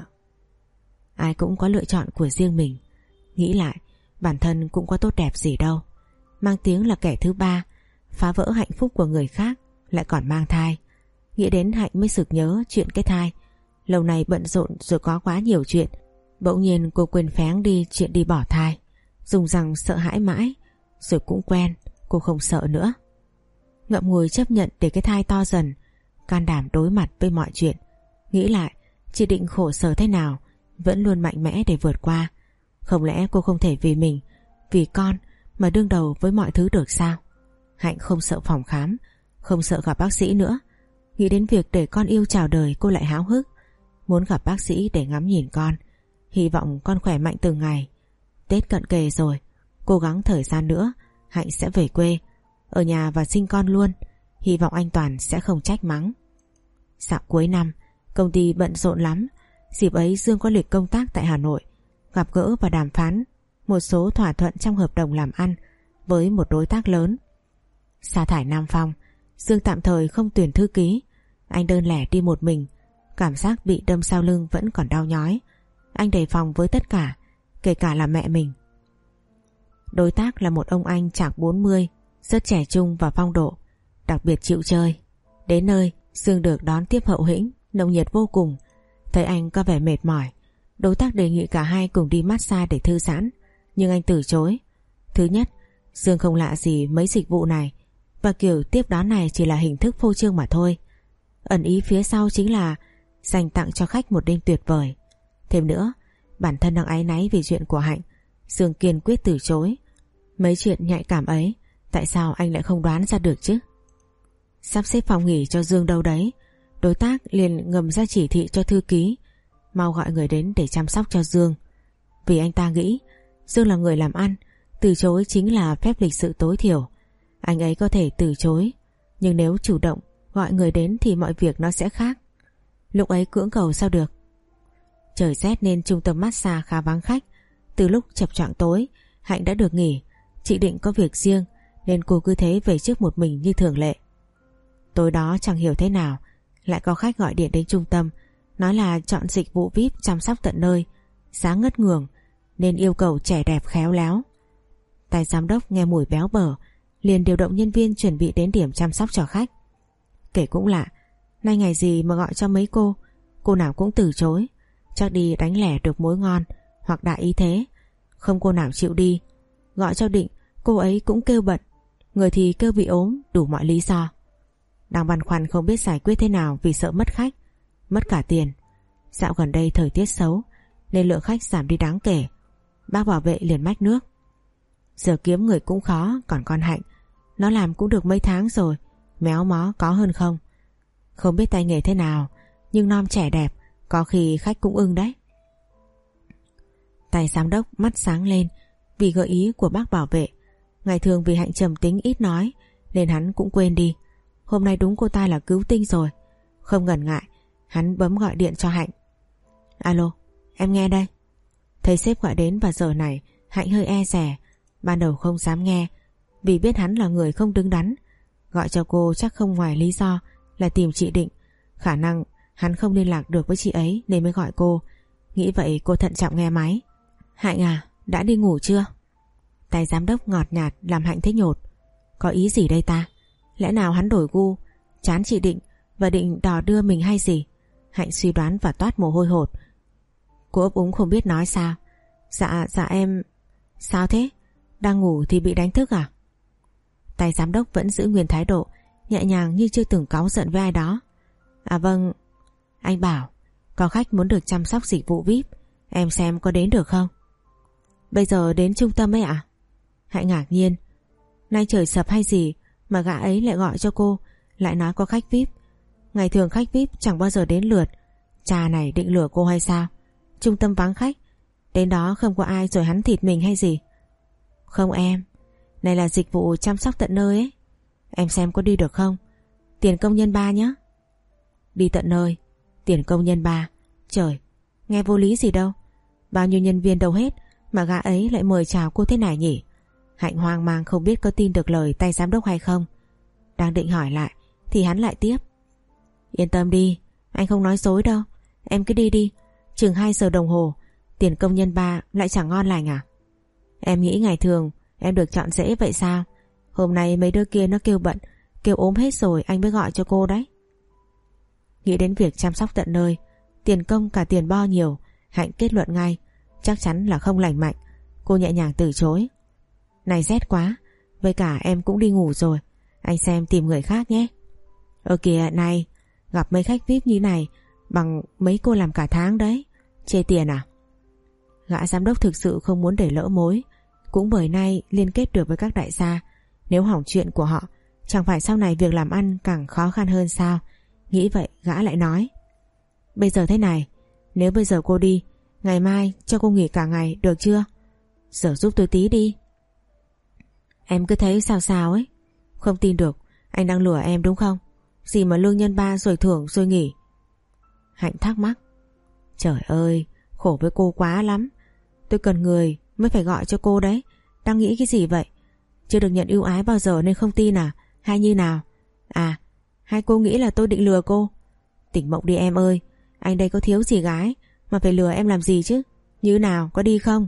ai cũng có lựa chọn của riêng mình. Nghĩ lại, bản thân cũng có tốt đẹp gì đâu. Mang tiếng là kẻ thứ ba, phá vỡ hạnh phúc của người khác, lại còn mang thai. Nghĩ đến Hạnh mới sực nhớ chuyện cái thai. Lâu nay bận rộn rồi có quá nhiều chuyện, bỗng nhiên cô quên phén đi chuyện đi bỏ thai. Dùng rằng sợ hãi mãi, rồi cũng quen, cô không sợ nữa. Ngậm ngùi chấp nhận để cái thai to dần, can đảm đối mặt với mọi chuyện. Nghĩ lại, chị Định khổ sở thế nào, vẫn luôn mạnh mẽ để vượt qua. Không lẽ cô không thể vì mình, vì con mà đương đầu với mọi thứ được sao? Hạnh không sợ phòng khám, không sợ gặp bác sĩ nữa. Nghĩ đến việc để con yêu chào đời, cô lại háo hức, muốn gặp bác sĩ để ngắm nhìn con, hy vọng con khỏe mạnh từng ngày. Tết cận kề rồi, cố gắng thời gian nữa Hạnh sẽ về quê, ở nhà và sinh con luôn. Hy vọng anh Toàn sẽ không trách mắng. Dạo cuối năm, công ty bận rộn lắm. Dịp ấy Dương có lịch công tác tại Hà Nội, gặp gỡ và đàm phán một số thỏa thuận trong hợp đồng làm ăn với một đối tác lớn. Sa thải Nam Phong, Dương tạm thời không tuyển thư ký. Anh đơn lẻ đi một mình, cảm giác bị đâm sau lưng vẫn còn đau nhói. Anh đề phòng với tất cả, kể cả là mẹ mình. Đối tác là một ông anh chạc bốn mươi, rất trẻ trung và phong độ, đặc biệt chịu chơi. Đến nơi, Dương được đón tiếp hậu hĩnh, nồng nhiệt vô cùng. Thấy anh có vẻ mệt mỏi, đối tác đề nghị cả hai cùng đi massage để thư giãn, nhưng anh từ chối. Thứ nhất, Dương không lạ gì mấy dịch vụ này, và kiểu tiếp đón này chỉ là hình thức phô trương mà thôi. Ẩn ý phía sau chính là dành tặng cho khách một đêm tuyệt vời. Thêm nữa, bản thân đang áy náy vì chuyện của Hạnh, Dương kiên quyết từ chối. Mấy chuyện nhạy cảm ấy, tại sao anh lại không đoán ra được chứ? Sắp xếp phòng nghỉ cho Dương đâu đấy, đối tác liền ngầm ra chỉ thị cho thư ký mau gọi người đến để chăm sóc cho Dương. Vì anh ta nghĩ Dương là người làm ăn, từ chối chính là phép lịch sự tối thiểu. Anh ấy có thể từ chối, nhưng nếu chủ động gọi người đến thì mọi việc nó sẽ khác. Lúc ấy cưỡng cầu sao được. Trời rét nên trung tâm massage khá vắng khách. Từ lúc chập choạng tối, Hạnh đã được nghỉ. Chị định có việc riêng nên cô cứ thế về trước một mình như thường lệ. Tối đó chẳng hiểu thế nào, lại có khách gọi điện đến trung tâm, nói là chọn dịch vụ vi ai pi chăm sóc tận nơi, giá ngất ngường, nên yêu cầu trẻ đẹp khéo léo. Tài giám đốc nghe mùi béo bở, liền điều động nhân viên chuẩn bị đến điểm chăm sóc cho khách. Kể cũng lạ, nay ngày gì mà gọi cho mấy cô, cô nào cũng từ chối. Chắc đi đánh lẻ được mối ngon, hoặc đại ý thế. Không cô nào chịu đi. Gọi cho Định, cô ấy cũng kêu bận, người thì kêu bị ốm, đủ mọi lý do. Đang băn khoăn không biết giải quyết thế nào vì sợ mất khách, mất cả tiền. Dạo gần đây thời tiết xấu nên lượng khách giảm đi đáng kể. Bác bảo vệ liền mách nước. Giờ kiếm người cũng khó, còn con Hạnh, nó làm cũng được mấy tháng rồi, méo mó có hơn không. Không biết tay nghề thế nào, nhưng non trẻ đẹp, có khi khách cũng ưng đấy. Tài giám đốc mắt sáng lên vì gợi ý của bác bảo vệ. Ngày thường vì Hạnh trầm tính ít nói nên hắn cũng quên đi. Hôm nay đúng cô ta là cứu tinh rồi. Không ngần ngại, hắn bấm gọi điện cho Hạnh. Alo, em nghe đây. Thấy sếp gọi đến vào giờ này, Hạnh hơi e dè. Ban đầu không dám nghe vì biết hắn là người không đứng đắn. Gọi cho cô chắc không ngoài lý do là tìm chị Định. Khả năng hắn không liên lạc được với chị ấy nên mới gọi cô. Nghĩ vậy cô thận trọng nghe máy. Hạnh à, đã đi ngủ chưa? Tài giám đốc ngọt nhạt làm Hạnh thấy nhột. Có ý gì đây ta? Lẽ nào hắn đổi gu, chán chị Định và định đò đưa mình hay gì? Hạnh suy đoán và toát mồ hôi hột. Cô ấp úng không biết nói sao. Dạ, dạ em... Sao thế? Đang ngủ thì bị đánh thức à? Tài giám đốc vẫn giữ nguyên thái độ, nhẹ nhàng như chưa từng cáu giận với ai đó. À vâng, anh bảo có khách muốn được chăm sóc dịch vụ vi ai pi, em xem có đến được không? Bây giờ đến trung tâm ấy ạ? À? Hạnh ngạc nhiên. Nay trời sập hay gì mà gã ấy lại gọi cho cô, lại nói có khách vi ai pi. Ngày thường khách vi ai pi chẳng bao giờ đến lượt. Cha này định lừa cô hay sao? Trung tâm vắng khách, đến đó không có ai rồi hắn thịt mình hay gì? Không em, này là dịch vụ chăm sóc tận nơi ấy. Em xem có đi được không? Tiền công nhân ba nhé. Đi tận nơi, tiền công nhân ba. Trời, nghe vô lý gì đâu. Bao nhiêu nhân viên đâu hết mà gã ấy lại mời chào cô thế này nhỉ? Hạnh hoang mang không biết có tin được lời tay giám đốc hay không. Đang định hỏi lại thì hắn lại tiếp. Yên tâm đi, anh không nói dối đâu. Em cứ đi đi, chừng hai giờ đồng hồ, tiền công nhân ba lại chẳng ngon lành à? Em nghĩ ngày thường em được chọn dễ vậy sao? Hôm nay mấy đứa kia nó kêu bận, kêu ốm hết rồi anh mới gọi cho cô đấy. Nghĩ đến việc chăm sóc tận nơi, tiền công cả tiền bo nhiều, Hạnh kết luận ngay chắc chắn là không lành mạnh. Cô nhẹ nhàng từ chối. Này rét quá, với cả em cũng đi ngủ rồi, anh xem tìm người khác nhé. Ờ kìa này, gặp mấy khách vi ai pi như này bằng mấy cô làm cả tháng đấy. Chê tiền à? Gã giám đốc thực sự không muốn để lỡ mối. Cũng bởi nay liên kết được với các đại gia, nếu hỏng chuyện của họ chẳng phải sau này việc làm ăn càng khó khăn hơn sao? Nghĩ vậy gã lại nói. Bây giờ thế này, nếu bây giờ cô đi, ngày mai cho cô nghỉ cả ngày được chưa? Giờ giúp tôi tí đi. Em cứ thấy sao sao ấy. Không tin được, anh đang lừa em đúng không? Gì mà lương nhân ba rồi thưởng rồi nghỉ? Hạnh thắc mắc. Trời ơi, khổ với cô quá lắm. Tôi cần người mới phải gọi cho cô đấy. Đang nghĩ cái gì vậy? Chưa được nhận ưu ái bao giờ nên không tin à? Hay như nào? À, hay cô nghĩ là tôi định lừa cô? Tỉnh mộng đi em ơi. Anh đây có thiếu gì gái mà phải lừa em làm gì chứ? Như nào, có đi không?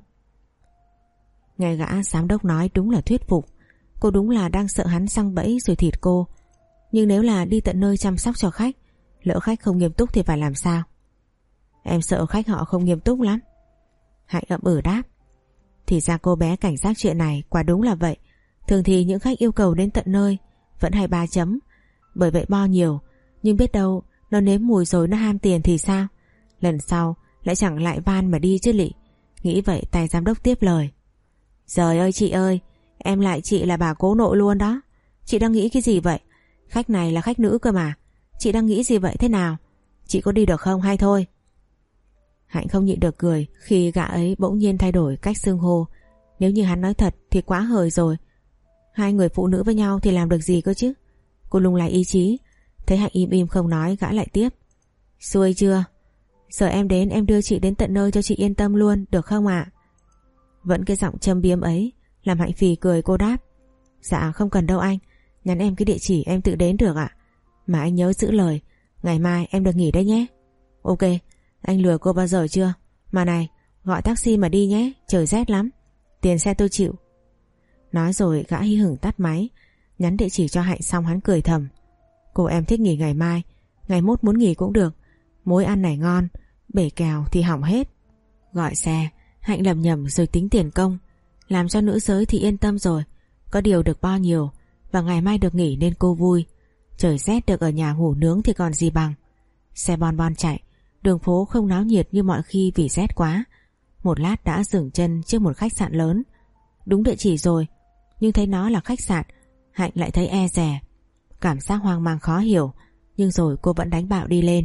Nghe gã giám đốc nói đúng là thuyết phục. Cô đúng là đang sợ hắn săng bẫy rồi thịt cô. Nhưng nếu là đi tận nơi chăm sóc cho khách, lỡ khách không nghiêm túc thì phải làm sao? Em sợ khách họ không nghiêm túc lắm. Hạnh ậm ừ đáp. Thì ra cô bé cảnh giác chuyện này, quả đúng là vậy. Thường thì những khách yêu cầu đến tận nơi vẫn hay ba chấm. Bởi vậy bo nhiều. Nhưng biết đâu nó nếm mùi rồi nó ham tiền thì sao? Lần sau lại chẳng lại van mà đi chứ lị. Nghĩ vậy tay giám đốc tiếp lời. Trời ơi chị ơi, em lại chị là bà cố nội luôn đó. Chị đang nghĩ cái gì vậy? Khách này là khách nữ cơ mà. Chị đang nghĩ gì vậy thế nào? Chị có đi được không hay thôi? Hạnh không nhịn được cười khi gã ấy bỗng nhiên thay đổi cách xưng hô. Nếu như hắn nói thật thì quá hời rồi. Hai người phụ nữ với nhau thì làm được gì cơ chứ? Cô lung lay ý chí. Thấy Hạnh im im không nói, gã lại tiếp. Xuôi chưa? Giờ em đến em đưa chị đến tận nơi cho chị yên tâm luôn, được không ạ? Vẫn cái giọng châm biếm ấy làm Hạnh phì cười. Cô đáp. Dạ không cần đâu anh. Nhắn em cái địa chỉ em tự đến được ạ. Mà anh nhớ giữ lời, ngày mai em được nghỉ đấy nhé. Ok. Anh lừa cô bao giờ chưa? Mà này, gọi taxi mà đi nhé, trời rét lắm. Tiền xe tôi chịu. Nói rồi gã hí hửng tắt máy. Nhắn địa chỉ cho Hạnh xong hắn cười thầm. Cô em thích nghỉ ngày mai, ngày mốt muốn nghỉ cũng được. Mối ăn này ngon, bể kèo thì hỏng hết. Gọi xe, Hạnh lầm nhầm rồi tính tiền công. Làm cho nữ giới thì yên tâm rồi. Có điều được bao nhiêu. Và ngày mai được nghỉ nên cô vui. Trời rét được ở nhà ngủ nướng thì còn gì bằng. Xe bon bon chạy. Đường phố không náo nhiệt như mọi khi vì rét quá. Một lát đã dừng chân trước một khách sạn lớn. Đúng địa chỉ rồi, nhưng thấy nó là khách sạn, Hạnh lại thấy e dè. Cảm giác hoang mang khó hiểu, nhưng rồi cô vẫn đánh bạo đi lên.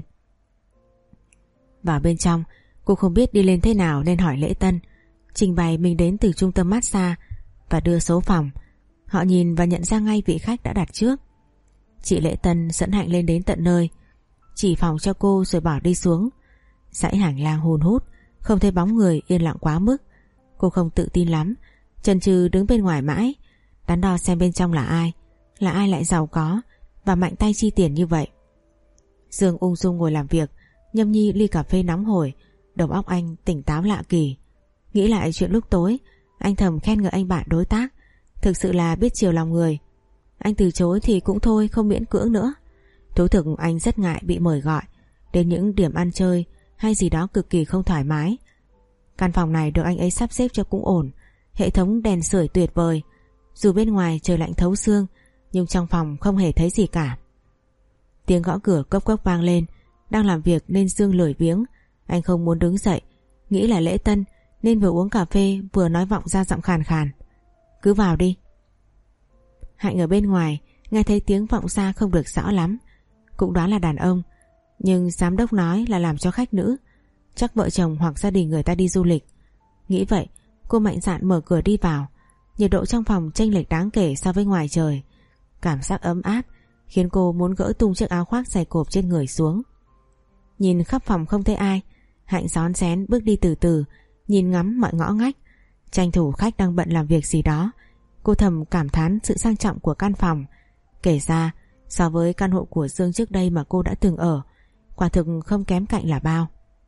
Vào bên trong, cô không biết đi lên thế nào nên hỏi lễ tân, trình bày mình đến từ trung tâm massage và đưa số phòng. Họ nhìn và nhận ra ngay vị khách đã đặt trước. Chị lễ tân dẫn Hạnh lên đến tận nơi, chỉ phòng cho cô rồi bỏ đi xuống. Dãy hành lang hun hút, không thấy bóng người, yên lặng quá mức. Cô không tự tin lắm, chần chừ đứng bên ngoài mãi, đắn đo xem bên trong là ai, là ai lại giàu có và mạnh tay chi tiền như vậy. Dương ung dung ngồi làm việc, nhâm nhi ly cà phê nóng hổi, đầu óc anh tỉnh táo lạ kỳ. Nghĩ lại chuyện lúc tối, anh thầm khen ngợi anh bạn đối tác, thực sự là biết chiều lòng người. Anh từ chối thì cũng thôi, không miễn cưỡng nữa. Thú thực anh rất ngại bị mời gọi đến những điểm ăn chơi hay gì đó cực kỳ không thoải mái. Căn phòng này được anh ấy sắp xếp cho cũng ổn, hệ thống đèn sưởi tuyệt vời. Dù bên ngoài trời lạnh thấu xương, nhưng trong phòng không hề thấy gì cả. Tiếng gõ cửa cốc cốc vang lên. Đang làm việc nên Dương lười biếng, anh không muốn đứng dậy, nghĩ là lễ tân nên vừa uống cà phê vừa nói vọng ra giọng khàn khàn. Cứ vào đi. Hạnh ở bên ngoài nghe thấy tiếng vọng ra không được rõ lắm, cũng đoán là đàn ông, nhưng giám đốc nói là làm cho khách nữ, chắc vợ chồng hoặc gia đình người ta đi du lịch. Nghĩ vậy, cô mạnh dạn mở cửa đi vào. Nhiệt độ trong phòng chênh lệch đáng kể so với ngoài trời. Cảm giác ấm áp khiến cô muốn gỡ tung chiếc áo khoác dày cộp trên người xuống. Nhìn khắp phòng không thấy ai, Hạnh rón rén bước đi từ từ, nhìn ngắm mọi ngõ ngách, tranh thủ khách đang bận làm việc gì đó. Cô thầm cảm thán sự sang trọng của căn phòng. Kể ra so với căn hộ của Dương trước đây mà cô đã từng ở, quả thực không kém cạnh là bao.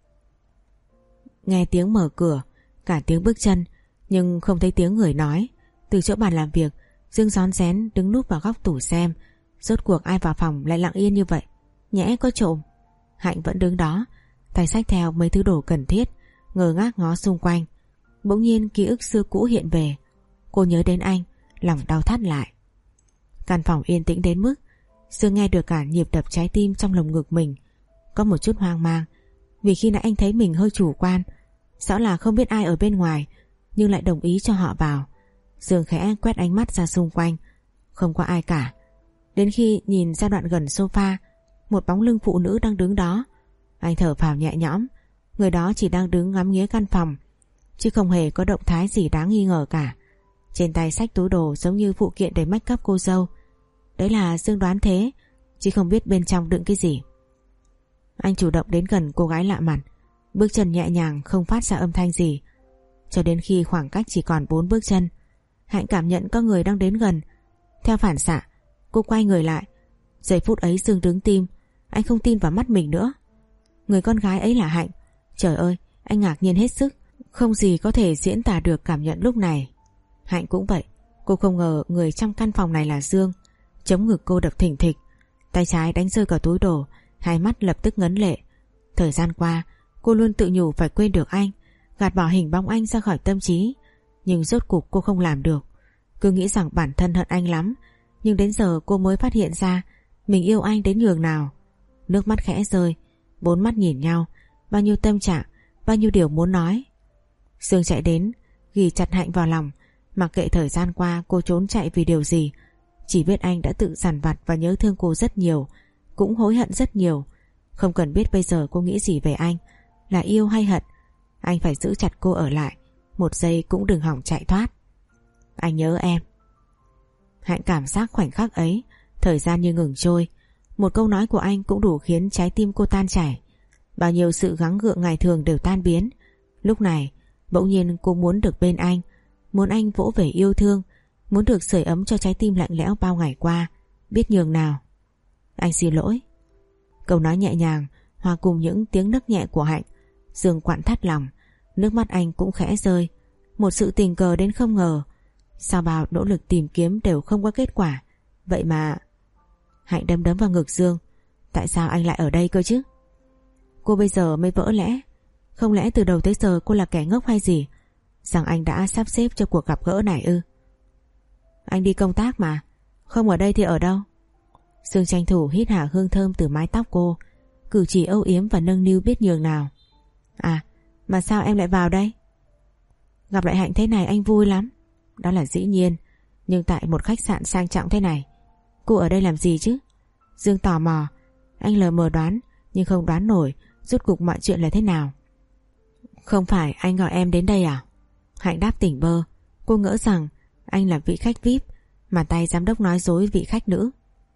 Nghe tiếng mở cửa, cả tiếng bước chân, nhưng không thấy tiếng người nói. Từ chỗ bàn làm việc, Dương rón rén đứng núp vào góc tủ xem rốt cuộc ai vào phòng lại lặng yên như vậy. Nhẽ có trộm? Hạnh vẫn đứng đó, tay xách theo mấy thứ đồ cần thiết, ngơ ngác ngó xung quanh. Bỗng nhiên ký ức xưa cũ hiện về. Cô nhớ đến anh, lòng đau thắt lại. Căn phòng yên tĩnh đến mức Dương nghe được cả nhịp đập trái tim trong lồng ngực mình. Có một chút hoang mang, vì khi nãy anh thấy mình hơi chủ quan, rõ là không biết ai ở bên ngoài nhưng lại đồng ý cho họ vào. Dương khẽ quét ánh mắt ra xung quanh, không có ai cả. Đến khi nhìn ra đoạn gần sofa, một bóng lưng phụ nữ đang đứng đó, anh thở phào nhẹ nhõm. Người đó chỉ đang đứng ngắm nghía căn phòng, chứ không hề có động thái gì đáng nghi ngờ cả. Trên tay xách túi đồ giống như phụ kiện để make up cô dâu. Đấy là Dương đoán thế, chứ không biết bên trong đựng cái gì. Anh chủ động đến gần cô gái lạ mặt, bước chân nhẹ nhàng không phát ra âm thanh gì. Cho đến khi khoảng cách chỉ còn bốn bước chân, Hạnh cảm nhận có người đang đến gần. Theo phản xạ, cô quay người lại. Giây phút ấy Dương đứng tim, anh không tin vào mắt mình nữa. Người con gái ấy là Hạnh. Trời ơi, anh ngạc nhiên hết sức, không gì có thể diễn tả được cảm nhận lúc này. Hạnh cũng vậy, cô không ngờ người trong căn phòng này là Dương. Chống ngực cô đập thình thịch, tay trái đánh rơi cả túi đồ, hai mắt lập tức ngấn lệ. Thời gian qua Cô luôn tự nhủ phải quên được anh, gạt bỏ hình bóng anh ra khỏi tâm trí. Nhưng rốt cuộc cô không làm được. Cứ nghĩ rằng bản thân hận anh lắm. Nhưng đến giờ cô mới phát hiện ra mình yêu anh đến nhường nào. Nước mắt khẽ rơi, bốn mắt nhìn nhau, bao nhiêu tâm trạng, bao nhiêu điều muốn nói. Dương chạy đến, ghì chặt Hạnh vào lòng. Mặc kệ thời gian qua cô trốn chạy vì điều gì, chỉ biết anh đã tự dằn vặt và nhớ thương cô rất nhiều, cũng hối hận rất nhiều. Không cần biết bây giờ cô nghĩ gì về anh, là yêu hay hận, anh phải giữ chặt cô ở lại, một giây cũng đừng hỏng chạy thoát. Anh nhớ em. Hạnh cảm giác khoảnh khắc ấy, thời gian như ngừng trôi. Một câu nói của anh cũng đủ khiến trái tim cô tan chảy. Bao nhiêu sự gắng gượng ngày thường đều tan biến. Lúc này bỗng nhiên cô muốn được bên anh, muốn anh vỗ về yêu thương, muốn được sưởi ấm cho trái tim lạnh lẽo bao ngày qua. Biết nhường nào. Anh xin lỗi. Câu nói nhẹ nhàng hòa cùng những tiếng nấc nhẹ của Hạnh. Dương quặn thắt lòng, nước mắt anh cũng khẽ rơi. Một sự tình cờ đến không ngờ. Sau bao nỗ lực tìm kiếm đều không có kết quả, vậy mà... Hạnh đấm đấm vào ngực Dương. Tại sao anh lại ở đây cơ chứ? Cô bây giờ mới vỡ lẽ. Không lẽ từ đầu tới giờ cô là kẻ ngốc hay gì, rằng anh đã sắp xếp cho cuộc gặp gỡ này ư? Anh đi công tác mà, không ở đây thì ở đâu? Dương tranh thủ hít hà hương thơm từ mái tóc cô, cử chỉ âu yếm và nâng niu biết nhường nào. À, mà sao em lại vào đây? Gặp lại Hạnh thế này anh vui lắm. Đó là dĩ nhiên, nhưng tại một khách sạn sang trọng thế này, cô ở đây làm gì chứ? Dương tò mò. Anh lờ mờ đoán, nhưng không đoán nổi rốt cuộc mọi chuyện là thế nào. Không phải anh gọi em đến đây à? Hạnh đáp tỉnh bơ. Cô ngỡ rằng anh là vị khách vi ai pi, mà tay giám đốc nói dối vị khách nữ.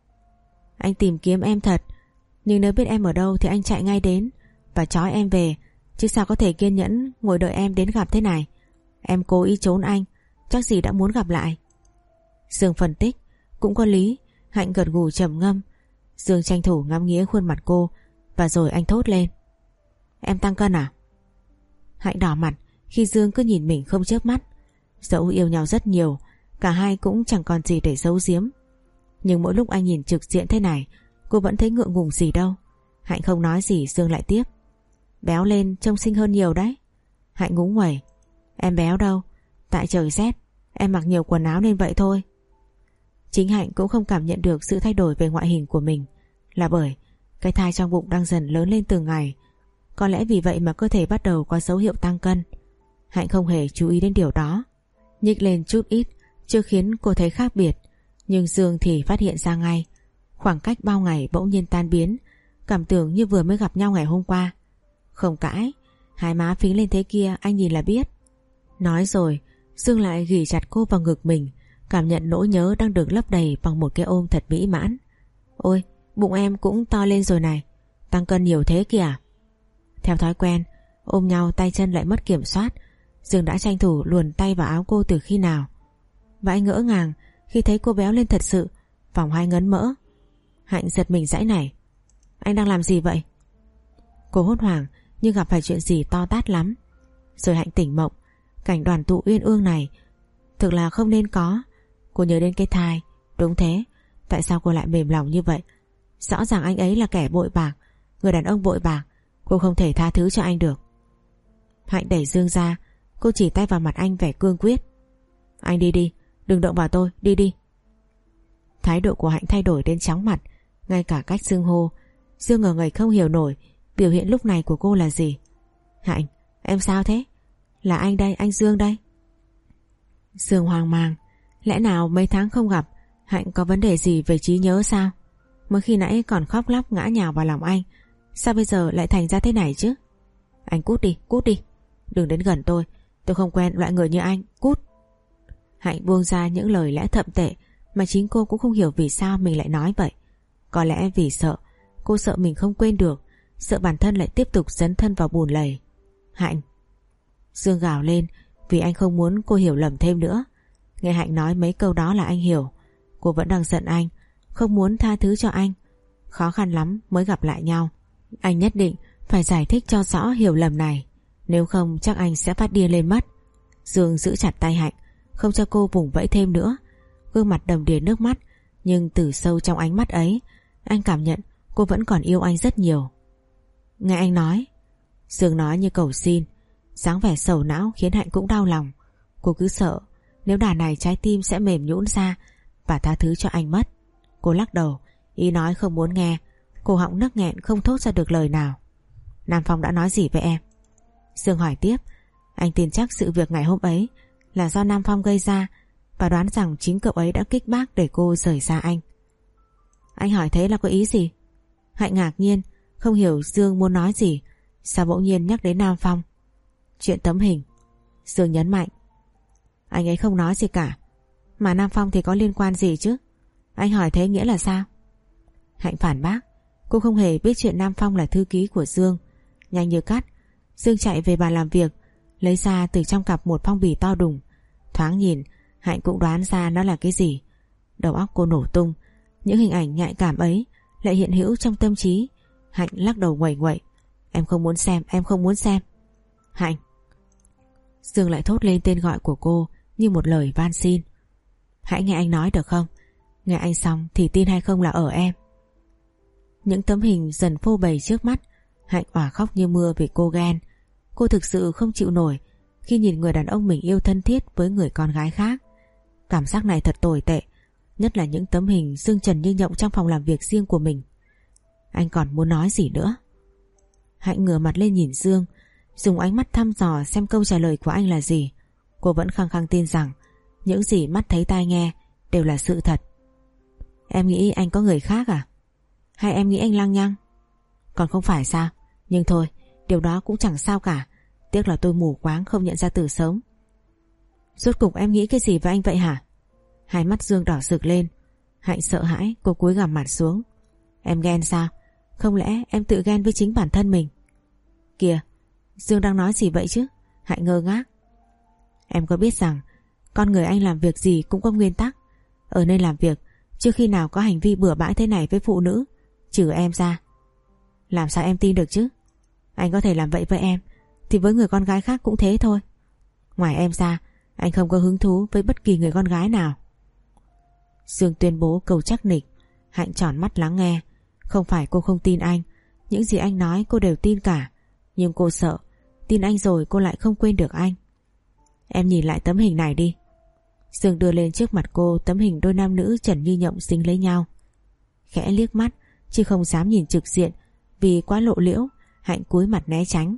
Anh tìm kiếm em thật, nhưng nếu biết em ở đâu thì anh chạy ngay đến và trói em về, chứ sao có thể kiên nhẫn ngồi đợi em đến gặp thế này. Em cố ý trốn anh, chắc gì đã muốn gặp lại. Dương phân tích. Cũng có lý. Hạnh gật gù trầm ngâm. Dương tranh thủ ngắm nghía khuôn mặt cô, và rồi anh thốt lên. Em tăng cân à? Hạnh đỏ mặt khi Dương cứ nhìn mình không chớp mắt. Dẫu yêu nhau rất nhiều, cả hai cũng chẳng còn gì để giấu giếm, nhưng mỗi lúc anh nhìn trực diện thế này, cô vẫn thấy ngượng ngùng gì đâu. Hạnh không nói gì, Dương lại tiếp. Béo lên trông xinh hơn nhiều đấy. Hạnh ngúng nguẩy. Em béo đâu, tại trời rét em mặc nhiều quần áo nên vậy thôi. Chính Hạnh cũng không cảm nhận được sự thay đổi về ngoại hình của mình, là bởi cái thai trong bụng đang dần lớn lên từng ngày. Có lẽ vì vậy mà cơ thể bắt đầu có dấu hiệu tăng cân. Hạnh không hề chú ý đến điều đó, nhích lên chút ít chưa khiến cô thấy khác biệt. Nhưng Dương thì phát hiện ra ngay. Khoảng cách bao ngày bỗng nhiên tan biến, cảm tưởng như vừa mới gặp nhau ngày hôm qua. Không cãi, hai má phím lên thế kia anh nhìn là biết. Nói rồi Dương lại ghì chặt cô vào ngực mình, cảm nhận nỗi nhớ đang được lấp đầy bằng một cái ôm thật mỹ mãn. Ôi, bụng em cũng to lên rồi này, tăng cân nhiều thế kìa. Theo thói quen, ôm nhau tay chân lại mất kiểm soát. Dương đã tranh thủ luồn tay vào áo cô từ khi nào. Và anh ngỡ ngàng khi thấy cô béo lên thật sự, vòng hai ngấn mỡ. Hạnh giật mình giãy nảy. Anh đang làm gì vậy? Cô hốt hoảng như gặp phải chuyện gì to tát lắm. Rồi Hạnh tỉnh mộng. Cảnh đoàn tụ uyên ương này thực là không nên có. Cô nhớ đến cái thai. Đúng thế, tại sao cô lại mềm lòng như vậy? Rõ ràng anh ấy là kẻ bội bạc, người đàn ông bội bạc. Cô không thể tha thứ cho anh được. Hạnh đẩy Dương ra. Cô chỉ tay vào mặt anh vẻ cương quyết. Anh đi đi, đừng động vào tôi, đi đi. Thái độ của Hạnh thay đổi đến chóng mặt, ngay cả cách xưng hô. Dương ngờ ngầy không hiểu nổi biểu hiện lúc này của cô là gì. Hạnh, em sao thế? Là anh đây, anh Dương đây. Dương hoang mang. Lẽ nào mấy tháng không gặp Hạnh có vấn đề gì về trí nhớ sao? Mới khi nãy còn khóc lóc ngã nhào vào lòng anh, sao bây giờ lại thành ra thế này chứ? Anh cút đi, cút đi. Đừng đến gần tôi, tôi không quen loại người như anh, cút. Hạnh buông ra những lời lẽ thậm tệ mà chính cô cũng không hiểu vì sao mình lại nói vậy. Có lẽ vì sợ. Cô sợ mình không quên được, sợ bản thân lại tiếp tục dấn thân vào bùn lầy. Hạnh. Dương gào lên vì anh không muốn cô hiểu lầm thêm nữa. Nghe Hạnh nói mấy câu đó là anh hiểu. Cô vẫn đang giận anh, không muốn tha thứ cho anh. Khó khăn lắm mới gặp lại nhau. Anh nhất định phải giải thích cho rõ hiểu lầm này, nếu không chắc anh sẽ phát điên lên mất. Dương giữ chặt tay Hạnh, không cho cô vùng vẫy thêm nữa. Gương mặt đầm đìa nước mắt, nhưng từ sâu trong ánh mắt ấy anh cảm nhận cô vẫn còn yêu anh rất nhiều. Nghe anh nói. Dương nói như cầu xin, dáng vẻ sầu não khiến Hạnh cũng đau lòng. Cô cứ sợ nếu đà này trái tim sẽ mềm nhũn ra và tha thứ cho anh mất. Cô lắc đầu, ý nói không muốn nghe. Cổ họng nấc nghẹn không thốt ra được lời nào. Nam Phong đã nói gì với em? Dương hỏi tiếp. Anh tin chắc sự việc ngày hôm ấy là do Nam Phong gây ra và đoán rằng chính cậu ấy đã kích bác để cô rời xa anh. Anh hỏi thế là có ý gì? Hạnh ngạc nhiên, không hiểu Dương muốn nói gì. Sao bỗng nhiên nhắc đến Nam Phong? Chuyện tấm hình. Dương nhấn mạnh. Anh ấy không nói gì cả. Mà Nam Phong thì có liên quan gì chứ? Anh hỏi thế nghĩa là sao? Hạnh phản bác. Cô không hề biết chuyện Nam Phong là thư ký của Dương. Nhanh như cắt, Dương chạy về bàn làm việc, lấy ra từ trong cặp một phong bì to đùng. Thoáng nhìn, Hạnh cũng đoán ra nó là cái gì. Đầu óc cô nổ tung. Những hình ảnh nhạy cảm ấy lại hiện hữu trong tâm trí. Hạnh lắc đầu nguẩy nguậy. Em không muốn xem, em không muốn xem. Hạnh. Dương lại thốt lên tên gọi của cô như một lời van xin. Hãy nghe anh nói được không? Nghe anh xong thì tin hay không là ở em. Những tấm hình dần phô bày trước mắt. Hạnh òa khóc như mưa vì cô ghen. Cô thực sự không chịu nổi khi nhìn người đàn ông mình yêu thân thiết với người con gái khác. Cảm giác này thật tồi tệ, nhất là những tấm hình Dương trần như nhộng trong phòng làm việc riêng của mình. Anh còn muốn nói gì nữa? Hạnh ngửa mặt lên nhìn Dương, dùng ánh mắt thăm dò xem câu trả lời của anh là gì. Cô vẫn khăng khăng tin rằng những gì mắt thấy tai nghe đều là sự thật. Em nghĩ anh có người khác à? Hay em nghĩ anh lăng nhăng? Còn không phải sao? Nhưng thôi, điều đó cũng chẳng sao cả. Tiếc là tôi mù quáng không nhận ra từ sớm. Rốt cục em nghĩ cái gì với anh vậy hả? Hai mắt Dương đỏ rực lên. Hạnh sợ hãi, cô cúi gằm mặt xuống. Em ghen sao? Không lẽ em tự ghen với chính bản thân mình? Kìa, Dương đang nói gì vậy chứ? Hạnh ngơ ngác. Em có biết rằng con người anh làm việc gì cũng có nguyên tắc. Ở nơi làm việc chưa khi nào có hành vi bừa bãi thế này với phụ nữ, trừ em ra. Làm sao em tin được chứ? Anh có thể làm vậy với em thì với người con gái khác cũng thế thôi. Ngoài em ra, anh không có hứng thú với bất kỳ người con gái nào. Dương tuyên bố câu chắc nịch. Hạnh tròn mắt lắng nghe. Không phải cô không tin anh, những gì anh nói cô đều tin cả. Nhưng cô sợ tin anh rồi cô lại không quên được anh. Em nhìn lại tấm hình này đi. Dương đưa lên trước mặt cô tấm hình đôi nam nữ trần như nhộng dính lấy nhau. Khẽ liếc mắt chứ không dám nhìn trực diện vì quá lộ liễu. Hạnh cúi mặt né tránh.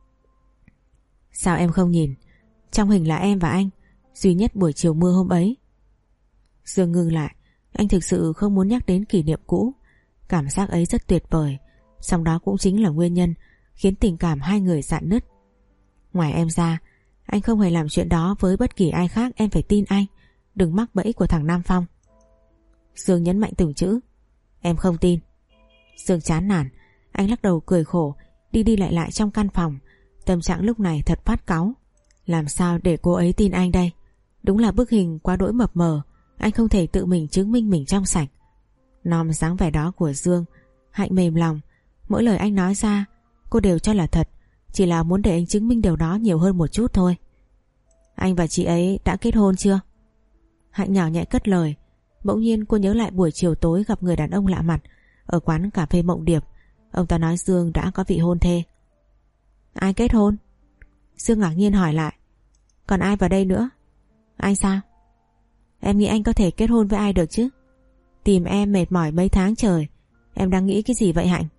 Sao em không nhìn? Trong hình là em và anh, duy nhất buổi chiều mưa hôm ấy. Dương ngừng lại. Anh thực sự không muốn nhắc đến kỷ niệm cũ. Cảm giác ấy rất tuyệt vời. Song đó cũng chính là nguyên nhân khiến tình cảm hai người rạn nứt. Ngoài em ra, anh không hề làm chuyện đó với bất kỳ ai khác. Em phải tin anh, đừng mắc bẫy của thằng Nam Phong. Dương nhấn mạnh từng chữ. Em không tin. Dương chán nản. Anh lắc đầu cười khổ, đi đi lại lại trong căn phòng. Tâm trạng lúc này thật phát cáu. Làm sao để cô ấy tin anh đây? Đúng là bức hình quá đỗi mập mờ. Anh không thể tự mình chứng minh mình trong sạch. Nom dáng vẻ đó của Dương, Hạnh mềm lòng. Mỗi lời anh nói ra cô đều cho là thật, chỉ là muốn để anh chứng minh điều đó nhiều hơn một chút thôi. Anh và chị ấy đã kết hôn chưa? Hạnh nhỏ nhẹ cất lời. Bỗng nhiên cô nhớ lại buổi chiều tối gặp người đàn ông lạ mặt ở quán cà phê Mộng Điệp. Ông ta nói Dương đã có vị hôn thê. Ai kết hôn? Dương ngạc nhiên hỏi lại. Còn ai vào đây nữa? Anh sao? Em nghĩ anh có thể kết hôn với ai được chứ? Tìm em mệt mỏi mấy tháng trời. Em đang nghĩ cái gì vậy Hạnh?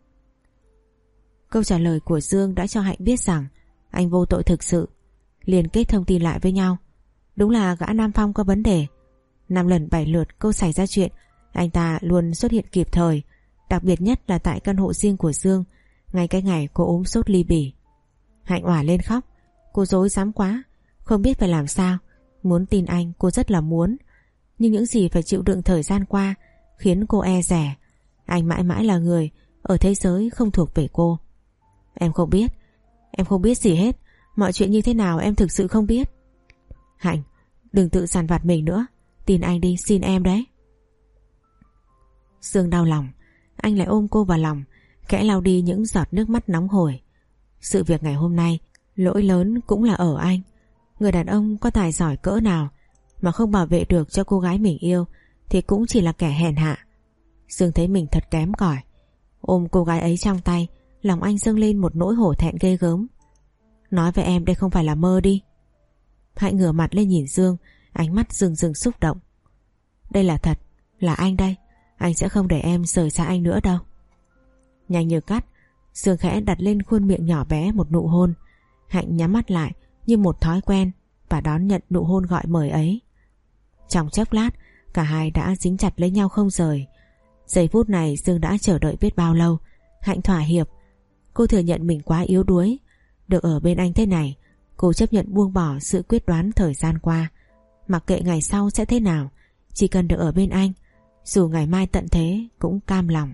Câu trả lời của Dương đã cho Hạnh biết rằng anh vô tội thực sự. Liên kết thông tin lại với nhau. Đúng là gã Nam Phong có vấn đề. Năm lần bảy lượt cô xảy ra chuyện, anh ta luôn xuất hiện kịp thời. Đặc biệt nhất là tại căn hộ riêng của Dương, ngay cái ngày cô ốm sốt ly bì. Hạnh òa lên khóc. Cô rối rắm quá, không biết phải làm sao. Muốn tin anh cô rất là muốn, nhưng những gì phải chịu đựng thời gian qua khiến cô e dè. Anh mãi mãi là người ở thế giới không thuộc về cô. Em không biết. Em không biết gì hết. Mọi chuyện như thế nào em thực sự không biết. Hạnh, đừng tự dằn vặt mình nữa. Tin anh đi, xin em đấy. Dương đau lòng. Anh lại ôm cô vào lòng, khẽ lau đi những giọt nước mắt nóng hổi. Sự việc ngày hôm nay, lỗi lớn cũng là ở anh. Người đàn ông có tài giỏi cỡ nào mà không bảo vệ được cho cô gái mình yêu thì cũng chỉ là kẻ hèn hạ. Dương thấy mình thật kém cỏi. Ôm cô gái ấy trong tay, Lòng anh dâng lên một nỗi hổ thẹn ghê gớm. Nói với em đây không phải là mơ đi. Hạnh ngửa mặt lên nhìn Dương, ánh mắt rừng rừng xúc động. Đây là thật, là anh đây. Anh sẽ không để em rời xa anh nữa đâu. Nhanh như cắt, Dương khẽ đặt lên khuôn miệng nhỏ bé một nụ hôn. Hạnh nhắm mắt lại như một thói quen và đón nhận nụ hôn gọi mời ấy. Trong chốc lát, cả hai đã dính chặt lấy nhau không rời. Giây phút này Dương đã chờ đợi biết bao lâu. Hạnh thỏa hiệp. Cô thừa nhận mình quá yếu đuối. Được ở bên anh thế này, cô chấp nhận buông bỏ sự quyết đoán thời gian qua. Mặc kệ ngày sau sẽ thế nào, chỉ cần được ở bên anh, dù ngày mai tận thế cũng cam lòng.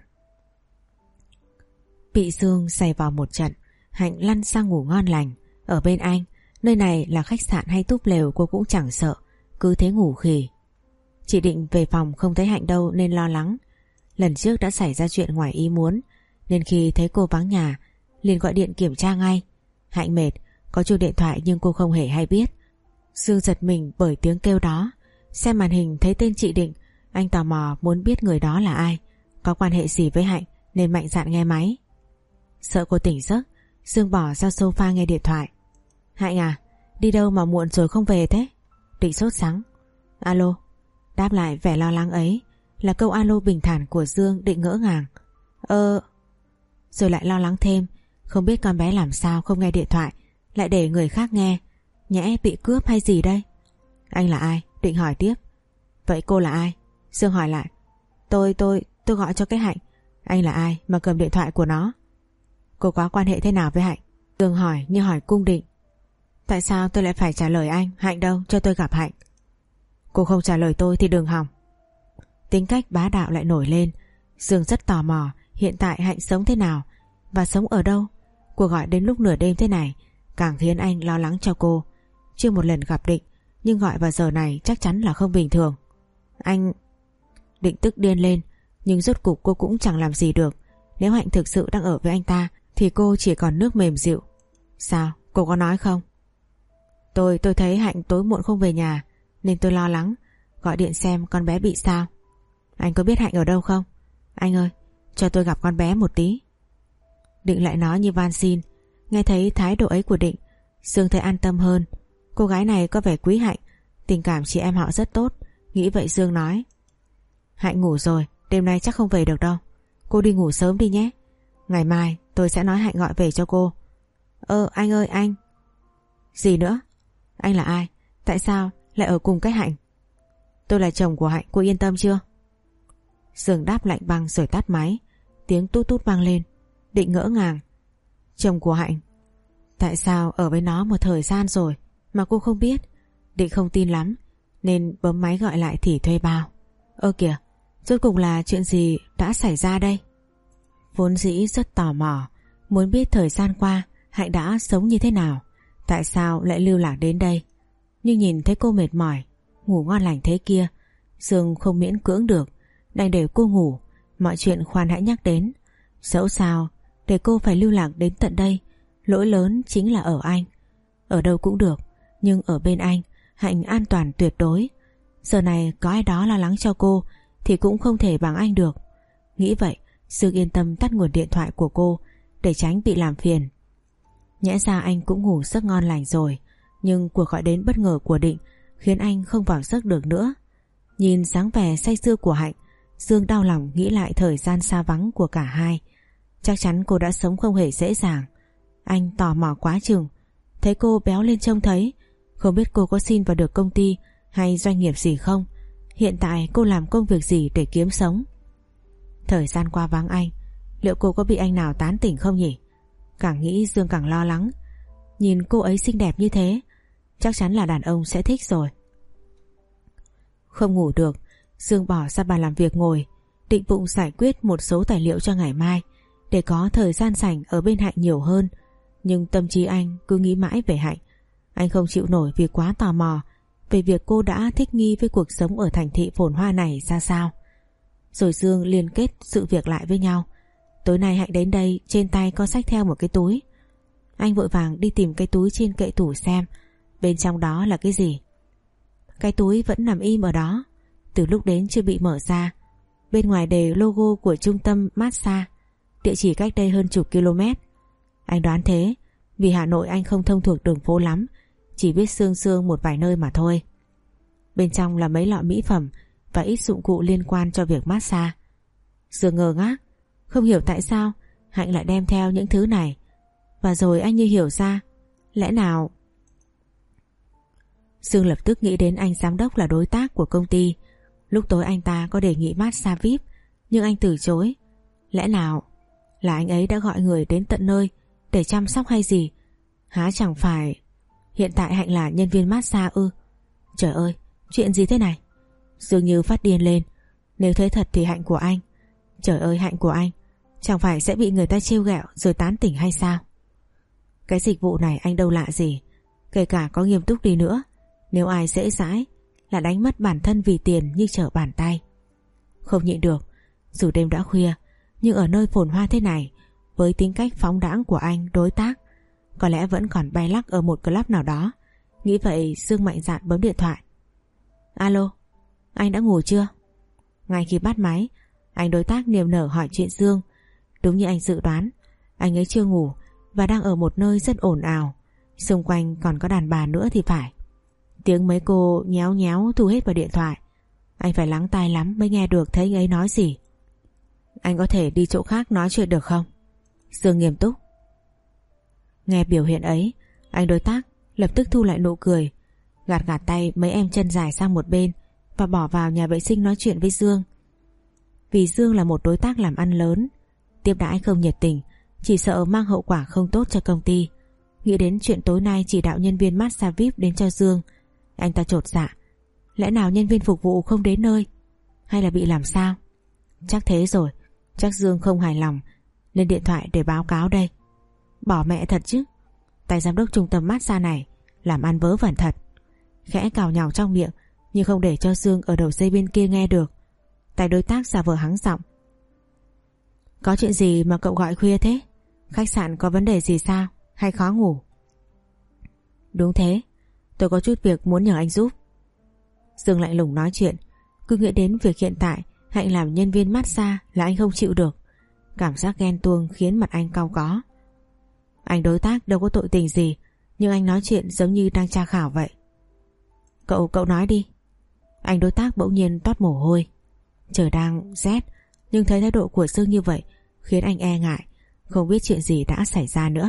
Bị Dương giày vào một trận, Hạnh lăn sang ngủ ngon lành. Ở bên anh, nơi này là khách sạn hay túp lều cô cũng chẳng sợ, cứ thế ngủ khỉ. Chị định về phòng không thấy Hạnh đâu nên lo lắng. Lần trước đã xảy ra chuyện ngoài ý muốn, nên khi thấy cô vắng nhà liền gọi điện kiểm tra ngay. Hạnh mệt, có chuông điện thoại nhưng cô không hề hay biết. Dương giật mình bởi tiếng kêu đó. Xem màn hình thấy tên chị Định, anh tò mò muốn biết người đó là ai, có quan hệ gì với Hạnh, nên mạnh dạn nghe máy. Sợ cô tỉnh giấc, Dương bỏ ra sofa nghe điện thoại. Hạnh à, đi đâu mà muộn rồi không về thế? Định sốt sắng. Alo. Đáp lại vẻ lo lắng ấy là câu alo bình thản của Dương. Định ngỡ ngàng. Ơ. Rồi lại lo lắng thêm, không biết con bé làm sao không nghe điện thoại, lại để người khác nghe. Nhẽ bị cướp hay gì đây? Anh là ai? Định hỏi tiếp. Vậy cô là ai? Dương hỏi lại. Tôi, tôi, tôi gọi cho cái Hạnh. Anh là ai mà cầm điện thoại của nó? Cô có quan hệ thế nào với Hạnh? Dương hỏi như hỏi cung Định. Tại sao tôi lại phải trả lời anh? Hạnh đâu, cho tôi gặp Hạnh. Cô không trả lời tôi thì đừng hòng. Tính cách bá đạo lại nổi lên. Dương rất tò mò hiện tại Hạnh sống thế nào và sống ở đâu. Cuộc gọi đến lúc nửa đêm thế này càng khiến anh lo lắng cho cô. Chưa một lần gặp Định, nhưng gọi vào giờ này chắc chắn là không bình thường. Anh... Định tức điên lên, nhưng rốt cục cô cũng chẳng làm gì được. Nếu Hạnh thực sự đang ở với anh ta thì cô chỉ còn nước mềm dịu. Sao? Cô có nói không? Tôi, tôi thấy Hạnh tối muộn không về nhà nên tôi lo lắng, gọi điện xem con bé bị sao. Anh có biết Hạnh ở đâu không? Anh ơi, cho tôi gặp con bé một tí. Định lại nói như van xin. Nghe thấy thái độ ấy của Định, Dương thấy an tâm hơn. Cô gái này có vẻ quý Hạnh, tình cảm chị em họ rất tốt. Nghĩ vậy Dương nói. Hạnh ngủ rồi, đêm nay chắc không về được đâu. Cô đi ngủ sớm đi nhé. Ngày mai tôi sẽ nói Hạnh gọi về cho cô. Ơ anh ơi anh. Gì nữa? Anh là ai? Tại sao lại ở cùng cái Hạnh? Tôi là chồng của Hạnh, cô yên tâm chưa? Dương đáp lạnh băng rồi tắt máy. Tiếng tút tút vang lên. Định ngỡ ngàng. Chồng của Hạnh? Tại sao ở với nó một thời gian rồi mà cô không biết? Định không tin lắm nên bấm máy gọi lại thì thuê bao. Ơ kìa, rốt cuộc là chuyện gì đã xảy ra đây? Vốn dĩ rất tò mò, muốn biết thời gian qua Hạnh đã sống như thế nào, tại sao lại lưu lạc đến đây. Nhưng nhìn thấy cô mệt mỏi, ngủ ngon lành thế kia, Dương không miễn cưỡng được, đành để cô ngủ. Mọi chuyện khoan hãy nhắc đến. Dẫu sao để cô phải lưu lạc đến tận đây, lỗi lớn chính là ở anh. Ở đâu cũng được, nhưng ở bên anh Hạnh an toàn tuyệt đối. Giờ này có ai đó lo lắng cho cô thì cũng không thể bằng anh được. Nghĩ vậy, Dương yên tâm tắt nguồn điện thoại của cô để tránh bị làm phiền. Nhẽ ra anh cũng ngủ giấc ngon lành rồi, nhưng cuộc gọi đến bất ngờ của Định khiến anh không vào giấc được nữa. Nhìn dáng vẻ say sưa của Hạnh, Dương đau lòng nghĩ lại thời gian xa vắng của cả hai. Chắc chắn cô đã sống không hề dễ dàng. Anh tò mò quá chừng. Thấy cô béo lên trông thấy, không biết cô có xin vào được công ty hay doanh nghiệp gì không? Hiện tại cô làm công việc gì để kiếm sống? Thời gian qua vắng anh, liệu cô có bị anh nào tán tỉnh không nhỉ? Càng nghĩ Dương càng lo lắng. Nhìn cô ấy xinh đẹp như thế, chắc chắn là đàn ông sẽ thích rồi. Không ngủ được, Dương bỏ ra bàn làm việc ngồi, định bụng giải quyết một số tài liệu cho ngày mai để có thời gian rảnh ở bên Hạnh nhiều hơn. Nhưng tâm trí anh cứ nghĩ mãi về Hạnh. Anh không chịu nổi vì quá tò mò về việc cô đã thích nghi với cuộc sống ở thành thị phồn hoa này ra sao. Rồi Dương liên kết sự việc lại với nhau. Tối nay Hạnh đến đây trên tay có xách theo một cái túi. Anh vội vàng đi tìm cái túi trên kệ tủ xem bên trong đó là cái gì. Cái túi vẫn nằm im ở đó, từ lúc đến chưa bị mở ra. Bên ngoài đề logo của trung tâm massage. địa chỉ cách đây hơn chục km. Anh đoán thế vì Hà Nội anh không thông thuộc đường phố lắm, chỉ biết sương sương một vài nơi mà thôi. Bên trong là mấy lọ mỹ phẩm và ít dụng cụ liên quan cho việc massage. Dương ngơ ngác, không hiểu tại sao Hạnh lại đem theo những thứ này. Và rồi anh như hiểu ra, lẽ nào... Dương lập tức nghĩ đến anh giám đốc là đối tác của công ty. Lúc tối anh ta có đề nghị massage vi ai pi, nhưng anh từ chối. Lẽ nào là anh ấy đã gọi người đến tận nơi để chăm sóc hay gì? Há chẳng phải hiện tại Hạnh là nhân viên massage ư? Trời ơi, chuyện gì thế này? Dương như phát điên lên. Nếu thế thật thì Hạnh của anh, trời ơi Hạnh của anh, chẳng phải sẽ bị người ta trêu ghẹo rồi tán tỉnh hay sao? Cái dịch vụ này anh đâu lạ gì. Kể cả có nghiêm túc đi nữa, nếu ai dễ dãi là đánh mất bản thân vì tiền như trở bàn tay. Không nhịn được, dù đêm đã khuya, nhưng ở nơi phồn hoa thế này, với tính cách phóng đãng của anh đối tác, có lẽ vẫn còn bay lắc ở một club nào đó. Nghĩ vậy Dương mạnh dạn bấm điện thoại. Alo, anh đã ngủ chưa? Ngay khi bắt máy, anh đối tác niềm nở hỏi chuyện Dương. Đúng như anh dự đoán, anh ấy chưa ngủ và đang ở một nơi rất ồn ào. Xung quanh còn có đàn bà nữa thì phải. Tiếng mấy cô nhéo nhéo thu hết vào điện thoại. Anh phải lắng tai lắm mới nghe được thấy anh ấy nói gì. Anh có thể đi chỗ khác nói chuyện được không? Dương nghiêm túc. Nghe biểu hiện ấy, anh đối tác lập tức thu lại nụ cười, gạt gạt tay mấy em chân dài sang một bên và bỏ vào nhà vệ sinh nói chuyện với Dương. Vì Dương là một đối tác làm ăn lớn, tiếp đãi không nhiệt tình, chỉ sợ mang hậu quả không tốt cho công ty. Nghĩ đến chuyện tối nay chỉ đạo nhân viên massage vi ai pi đến cho Dương, anh ta chột dạ. Lẽ nào nhân viên phục vụ không đến nơi, hay là bị làm sao? Chắc thế rồi, chắc Dương không hài lòng lên điện thoại để báo cáo đây. Bỏ mẹ thật chứ, tay giám đốc trung tâm massage này làm ăn vớ vẩn thật. Khẽ cào nhàu trong miệng nhưng không để cho Dương ở đầu dây bên kia nghe được. Tay đối tác giả vờ hắng giọng. Có chuyện gì mà cậu gọi khuya thế? Khách sạn có vấn đề gì sao? Hay khó ngủ? Đúng thế, tôi có chút việc muốn nhờ anh giúp. Dương lạnh lùng nói chuyện, cứ nghĩ đến việc hiện tại Hạnh làm nhân viên massage là anh không chịu được. Cảm giác ghen tuông khiến mặt anh cau có. Anh đối tác đâu có tội tình gì, nhưng anh nói chuyện giống như đang tra khảo vậy. Cậu, cậu nói đi. Anh đối tác bỗng nhiên toát mồ hôi. Trời đang rét, nhưng thấy thái độ của Dương như vậy khiến anh e ngại, không biết chuyện gì đã xảy ra nữa.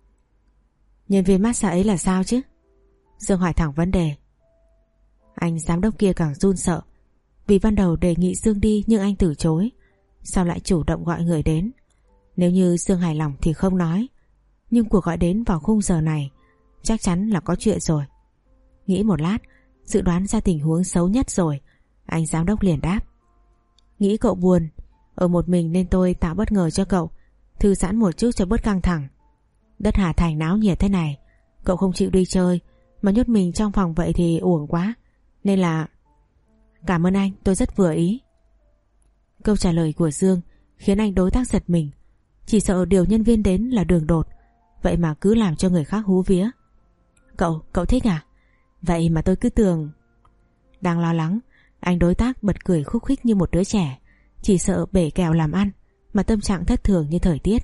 Nhân viên massage ấy là sao chứ? Dương hỏi thẳng vấn đề. Anh giám đốc kia càng run sợ, vì ban đầu đề nghị Dương đi nhưng anh từ chối, sao lại chủ động gọi người đến. Nếu như Dương hài lòng thì không nói, nhưng cuộc gọi đến vào khung giờ này chắc chắn là có chuyện rồi. Nghĩ một lát, dự đoán ra tình huống xấu nhất rồi, anh giám đốc liền đáp. Nghĩ cậu buồn, ở một mình nên tôi tạo bất ngờ cho cậu, thư giãn một chút cho bớt căng thẳng. Đất Hà Thành náo nhiệt thế này, cậu không chịu đi chơi mà nhốt mình trong phòng vậy thì uổng quá, nên là... Cảm ơn anh, tôi rất vừa ý. Câu trả lời của Dương khiến anh đối tác giật mình. Chỉ sợ điều nhân viên đến là đường đột, vậy mà cứ làm cho người khác hú vía. Cậu, cậu thích à? Vậy mà tôi cứ tưởng... Đang lo lắng, anh đối tác bật cười khúc khích như một đứa trẻ, chỉ sợ bể kèo làm ăn mà tâm trạng thất thường như thời tiết.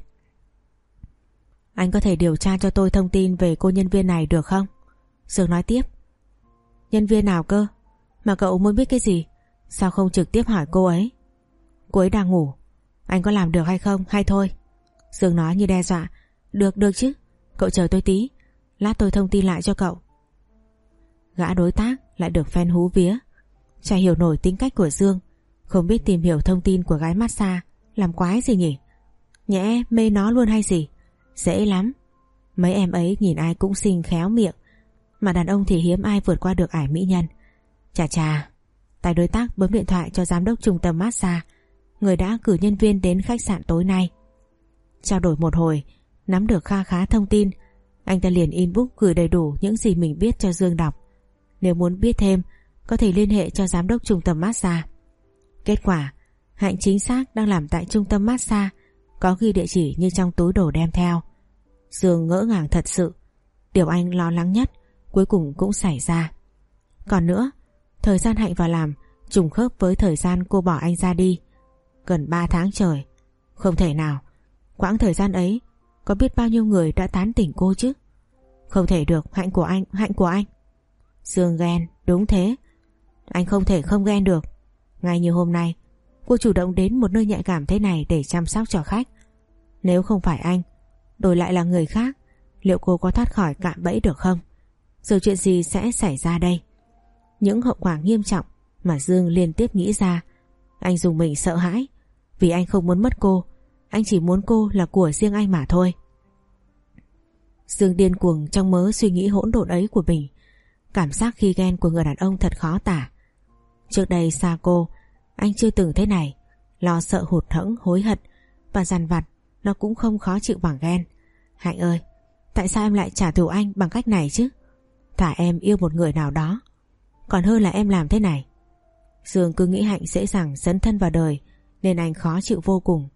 Anh có thể điều tra cho tôi thông tin về cô nhân viên này được không? Dương nói tiếp. Nhân viên nào cơ? Mà cậu muốn biết cái gì? Sao không trực tiếp hỏi cô ấy? Cô ấy đang ngủ, anh có làm được hay không hay thôi? Dương nói như đe dọa. Được, được chứ, cậu chờ tôi tí, lát tôi thông tin lại cho cậu. Gã đối tác lại được phen hú vía. Chả hiểu nổi tính cách của Dương, không biết tìm hiểu thông tin của gái massage làm quái gì nhỉ? Nhẽ mê nó luôn hay gì? Dễ lắm. Mấy em ấy nhìn ai cũng xinh khéo miệng, mà đàn ông thì hiếm ai vượt qua được ải mỹ nhân. Chà chà. Tay đối tác bấm điện thoại cho giám đốc trung tâm massage, người đã cử nhân viên đến khách sạn tối nay. Trao đổi một hồi, nắm được kha khá thông tin, anh ta liền inbox gửi đầy đủ những gì mình biết cho Dương đọc. Nếu muốn biết thêm, có thể liên hệ cho giám đốc trung tâm massage. Kết quả, Hạnh chính xác đang làm tại trung tâm massage, có ghi địa chỉ như trong túi đồ đem theo. Dương ngỡ ngàng thật sự. Điều anh lo lắng nhất cuối cùng cũng xảy ra. Còn nữa, thời gian Hạnh vào làm trùng khớp với thời gian cô bỏ anh ra đi. Gần ba tháng trời. Không thể nào, Quãng thời gian ấy có biết bao nhiêu người đã tán tỉnh cô chứ. Không thể được, hạnh của anh, hạnh của anh. Dương ghen, đúng thế. Anh không thể không ghen được. Ngay như hôm nay, cô chủ động đến một nơi nhạy cảm thế này để chăm sóc cho khách. Nếu không phải anh, đổi lại là người khác, liệu cô có thoát khỏi cạm bẫy được không? Rồi chuyện gì sẽ xảy ra đây? Những hậu quả nghiêm trọng mà Dương liên tiếp nghĩ ra. Anh dùng mình sợ hãi. Vì anh không muốn mất cô, anh chỉ muốn cô là của riêng anh mà thôi. Dương điên cuồng trong mớ suy nghĩ hỗn độn ấy của mình. Cảm giác khi ghen của người đàn ông thật khó tả. Trước đây xa cô, anh chưa từng thế này. Lo sợ hụt hẫng, hối hận và dằn vặt, nó cũng không khó chịu bằng ghen. Hạnh ơi, tại sao em lại trả thù anh bằng cách này chứ? Thả em yêu một người nào đó còn hơn là em làm thế này. Dương cứ nghĩ Hạnh dễ dàng dấn thân vào đời nên anh khó chịu vô cùng.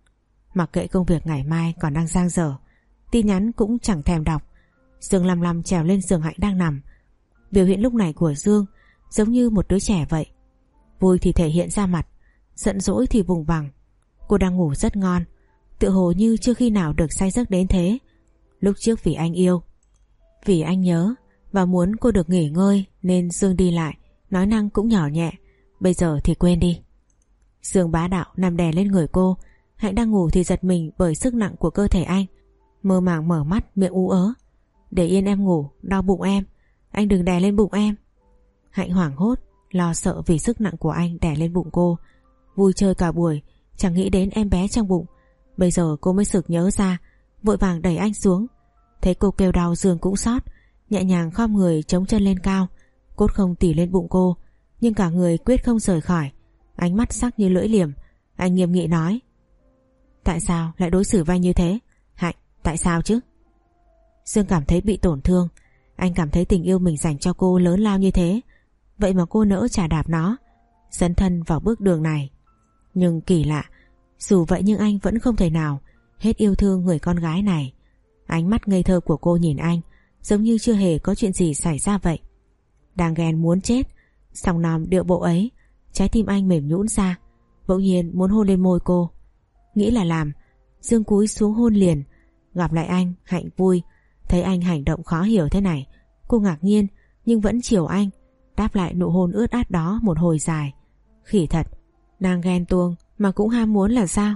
Mặc kệ công việc ngày mai còn đang dang dở, tin nhắn cũng chẳng thèm đọc, Dương lăm lăm trèo lên giường Hạnh đang nằm. Biểu hiện lúc này của Dương giống như một đứa trẻ vậy. Vui thì thể hiện ra mặt, giận dỗi thì vùng vằng. Cô đang ngủ rất ngon, tựa hồ như chưa khi nào được say giấc đến thế. Lúc trước vì anh yêu, vì anh nhớ và muốn cô được nghỉ ngơi nên Dương đi lại, nói năng cũng nhỏ nhẹ. Bây giờ thì quên đi. Dương bá đạo nằm đè lên người cô. Hạnh đang ngủ thì giật mình bởi sức nặng của cơ thể anh, mơ màng mở mắt, miệng ú ớ. Để yên em ngủ, đau bụng em, anh đừng đè lên bụng em. Hạnh hoảng hốt, lo sợ vì sức nặng của anh đè lên bụng cô. Vui chơi cả buổi chẳng nghĩ đến em bé trong bụng. Bây giờ cô mới sực nhớ ra, vội vàng đẩy anh xuống. Thấy cô kêu đau, Dương cũng xót, nhẹ nhàng khom người chống chân lên cao. Cốt không tỉ lên bụng cô, nhưng cả người quyết không rời khỏi. Ánh mắt sắc như lưỡi liềm. Anh nghiêm nghị nói: tại sao lại đối xử với anh như thế? Hạnh, tại sao chứ? Dương cảm thấy bị tổn thương. Anh cảm thấy tình yêu mình dành cho cô lớn lao như thế, vậy mà cô nỡ chà đạp nó, dấn thân vào bước đường này. Nhưng kỳ lạ, dù vậy nhưng anh vẫn không thể nào hết yêu thương người con gái này. Ánh mắt ngây thơ của cô nhìn anh giống như chưa hề có chuyện gì xảy ra vậy. Đang ghen muốn chết, song nòm điệu bộ ấy, trái tim anh mềm nhũn ra, bỗng nhiên muốn hôn lên môi cô. Nghĩ là làm, Dương cúi xuống hôn liền. Gặp lại anh, Hạnh vui. Thấy anh hành động khó hiểu thế này, cô ngạc nhiên nhưng vẫn chiều anh, đáp lại nụ hôn ướt át đó một hồi dài. Khỉ thật, đang ghen tuông mà cũng ham muốn là sao?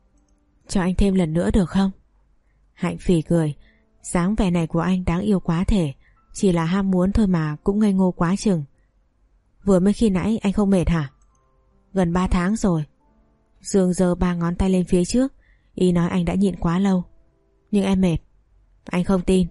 Cho anh thêm lần nữa được không? Hạnh phì cười. Dáng vẻ này của anh đáng yêu quá thể, chỉ là ham muốn thôi mà cũng ngây ngô quá chừng. Vừa mới khi nãy anh không mệt hả? Gần ba tháng rồi. Dương giơ ba ngón tay lên phía trước, ý nói anh đã nhịn quá lâu. Nhưng em mệt. Anh không tin.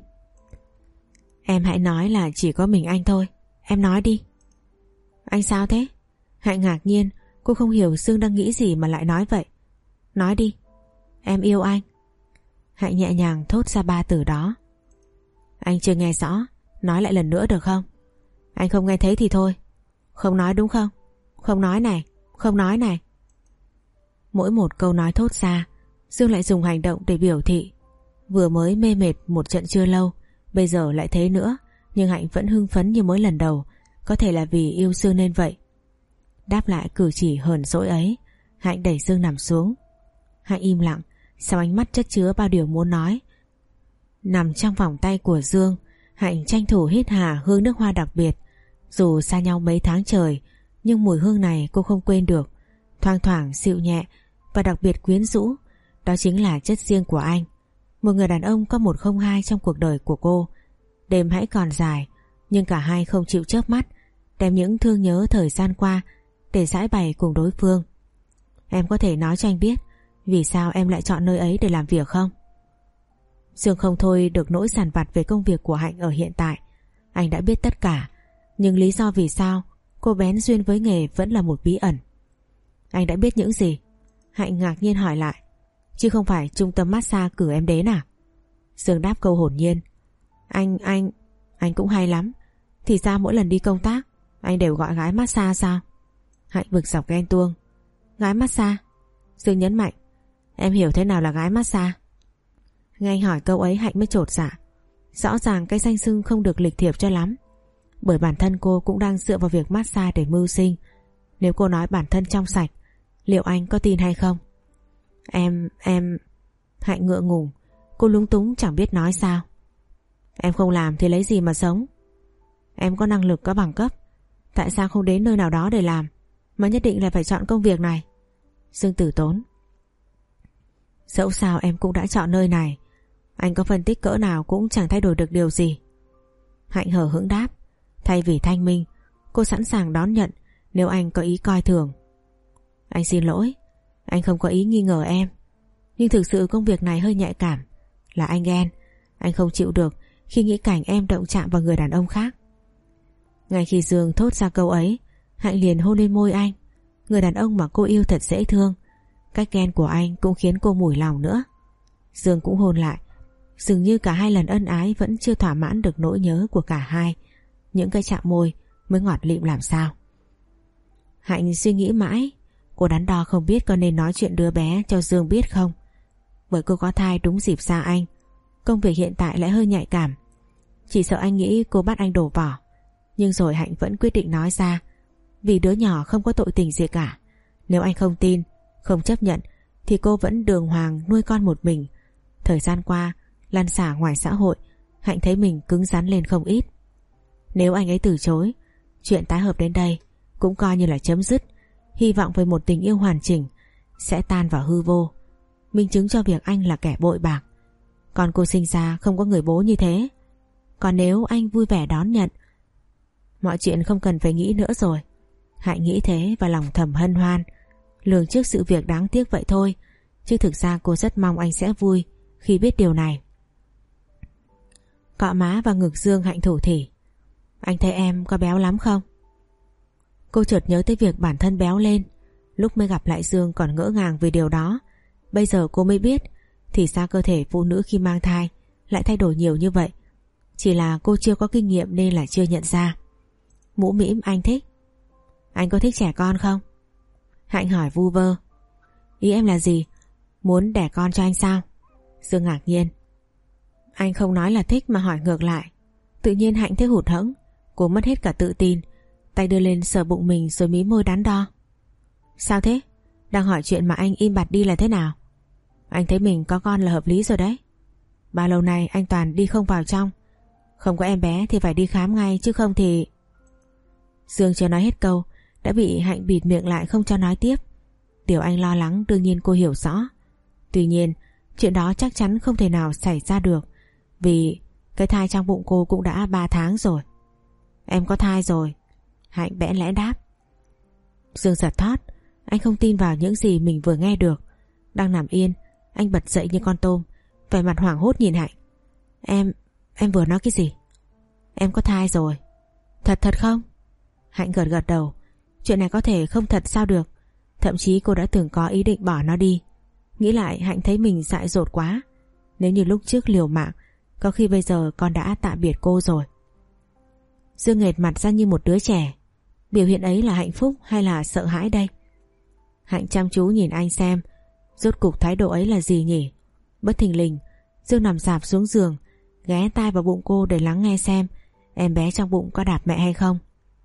Em hãy nói là chỉ có mình anh thôi. Em nói đi. Anh sao thế? Hạnh ngạc nhiên, cô không hiểu Dương đang nghĩ gì mà lại nói vậy. Nói đi. Em yêu anh. Hạnh nhẹ nhàng thốt ra ba từ đó. Anh chưa nghe rõ, nói lại lần nữa được không? Anh không nghe thấy thì thôi. Không nói đúng không? Không nói này, không nói này. Mỗi một câu nói thốt ra, Dương lại dùng hành động để biểu thị. Vừa mới mê mệt một trận chưa lâu, bây giờ lại thế nữa. Nhưng Hạnh vẫn hưng phấn như mới lần đầu. Có thể là vì yêu Dương nên vậy. Đáp lại cử chỉ hờn dỗi ấy, Hạnh đẩy Dương nằm xuống. Hạnh im lặng, sau ánh mắt chất chứa bao điều muốn nói. Nằm trong vòng tay của Dương, Hạnh tranh thủ hít hà hương nước hoa đặc biệt. Dù xa nhau mấy tháng trời, nhưng mùi hương này cô không quên được. Thoang thoảng dịu nhẹ và đặc biệt quyến rũ. Đó chính là chất riêng của anh, một người đàn ông có một không hai trong cuộc đời của cô. Đêm hãy còn dài, nhưng cả hai không chịu chớp mắt, đem những thương nhớ thời gian qua để giải bày cùng đối phương. Em có thể nói cho anh biết vì sao em lại chọn nơi ấy để làm việc không? Dương không thôi được nỗi dằn vặt về công việc của Hạnh ở hiện tại. Anh đã biết tất cả, nhưng lý do vì sao cô bén duyên với nghề vẫn là một bí ẩn. Anh đã biết những gì? Hạnh ngạc nhiên hỏi lại. Chứ không phải trung tâm massage cử em đến à? Dương đáp câu hồn nhiên. Anh, anh, anh cũng hay lắm. Thì ra mỗi lần đi công tác anh đều gọi gái massage sao? Hạnh bực dọc ghen tuông. Gái massage? Dương nhấn mạnh. Em hiểu thế nào là gái massage? Nghe anh hỏi câu ấy Hạnh mới chột dạ. Rõ ràng cái danh xưng không được lịch thiệp cho lắm. Bởi bản thân cô cũng đang dựa vào việc massage để mưu sinh. Nếu cô nói bản thân trong sạch, liệu anh có tin hay không? Em, em... Hạnh ngượng ngùng, cô lúng túng chẳng biết nói sao. Em không làm thì lấy gì mà sống? Em có năng lực, có bằng cấp, tại sao không đến nơi nào đó để làm, mà nhất định là phải chọn công việc này? Dương từ tốn. Dẫu sao em cũng đã chọn nơi này, anh có phân tích cỡ nào cũng chẳng thay đổi được điều gì. Hạnh hờ hững đáp. Thay vì thanh minh, cô sẵn sàng đón nhận nếu anh có ý coi thường. Anh xin lỗi, anh không có ý nghi ngờ em, nhưng thực sự công việc này hơi nhạy cảm. Là anh ghen, anh không chịu được khi nghĩ cảnh em động chạm vào người đàn ông khác. Ngay khi Dương thốt ra câu ấy, Hạnh liền hôn lên môi anh. Người đàn ông mà cô yêu thật dễ thương. Cách ghen của anh cũng khiến cô mủi lòng nữa. Dương cũng hôn lại. Dường như cả hai lần ân ái vẫn chưa thỏa mãn được nỗi nhớ của cả hai. Những cái chạm môi mới ngọt lịm làm sao. Hạnh suy nghĩ mãi. Cô đắn đo không biết có nên nói chuyện đứa bé cho Dương biết không. Bởi cô có thai đúng dịp xa anh, công việc hiện tại lại hơi nhạy cảm. Chỉ sợ anh nghĩ cô bắt anh đổ vỏ. Nhưng rồi Hạnh vẫn quyết định nói ra. Vì đứa nhỏ không có tội tình gì cả. Nếu anh không tin, không chấp nhận, thì cô vẫn đường hoàng nuôi con một mình. Thời gian qua lan xả ngoài xã hội, Hạnh thấy mình cứng rắn lên không ít. Nếu anh ấy từ chối, chuyện tái hợp đến đây cũng coi như là chấm dứt. Hy vọng với một tình yêu hoàn chỉnh sẽ tan vào hư vô, minh chứng cho việc anh là kẻ bội bạc. Còn cô sinh ra không có người bố như thế. Còn nếu anh vui vẻ đón nhận, mọi chuyện không cần phải nghĩ nữa rồi. Hạnh nghĩ thế và lòng thầm hân hoan, lường trước sự việc đáng tiếc vậy thôi, chứ thực ra cô rất mong anh sẽ vui khi biết điều này. Cọ má vào ngực Dương, Hạnh thủ thỉ. Anh thấy em có béo lắm không? Cô chợt nhớ tới việc bản thân béo lên. Lúc mới gặp lại Dương còn ngỡ ngàng về điều đó. Bây giờ cô mới biết thì ra cơ thể phụ nữ khi mang thai lại thay đổi nhiều như vậy. Chỉ là cô chưa có kinh nghiệm nên là chưa nhận ra. Mũ mĩm anh thích. Anh có thích trẻ con không? Hạnh hỏi vu vơ. Ý em là gì? Muốn đẻ con cho anh sao? Dương ngạc nhiên. Anh không nói là thích mà hỏi ngược lại. Tự nhiên Hạnh thấy hụt hẫng. Cô mất hết cả tự tin. Tay đưa lên sờ bụng mình rồi mí môi đắn đo. Sao thế? Đang hỏi chuyện mà anh im bặt đi là thế nào? Anh thấy mình có con là hợp lý rồi đấy. Bao lâu nay anh toàn đi không vào trong. Không có em bé thì phải đi khám ngay, chứ không thì... Dương chưa nói hết câu đã bị Hạnh bịt miệng lại không cho nói tiếp. Điều anh lo lắng đương nhiên cô hiểu rõ. Tuy nhiên chuyện đó chắc chắn không thể nào xảy ra được, vì cái thai trong bụng cô cũng đã ba tháng rồi. Em có thai rồi, Hạnh bẽn lẽ đáp. Dương giật thót. Anh không tin vào những gì mình vừa nghe được. Đang nằm yên, anh bật dậy như con tôm, vẻ mặt hoảng hốt nhìn Hạnh. Em, em vừa nói cái gì? Em có thai rồi. Thật thật không? Hạnh gật gật đầu. Chuyện này có thể không thật sao được. Thậm chí cô đã từng có ý định bỏ nó đi. Nghĩ lại Hạnh thấy mình dại dột quá. Nếu như lúc trước liều mạng, có khi bây giờ con đã tạm biệt cô rồi. Dương nghệt mặt ra như một đứa trẻ. Biểu hiện ấy là hạnh phúc hay là sợ hãi đây? Hạnh chăm chú nhìn anh xem rốt cuộc thái độ ấy là gì nhỉ. Bất thình lình Dương nằm rạp xuống giường, ghé tai vào bụng cô để lắng nghe xem em bé trong bụng có đạp mẹ hay không.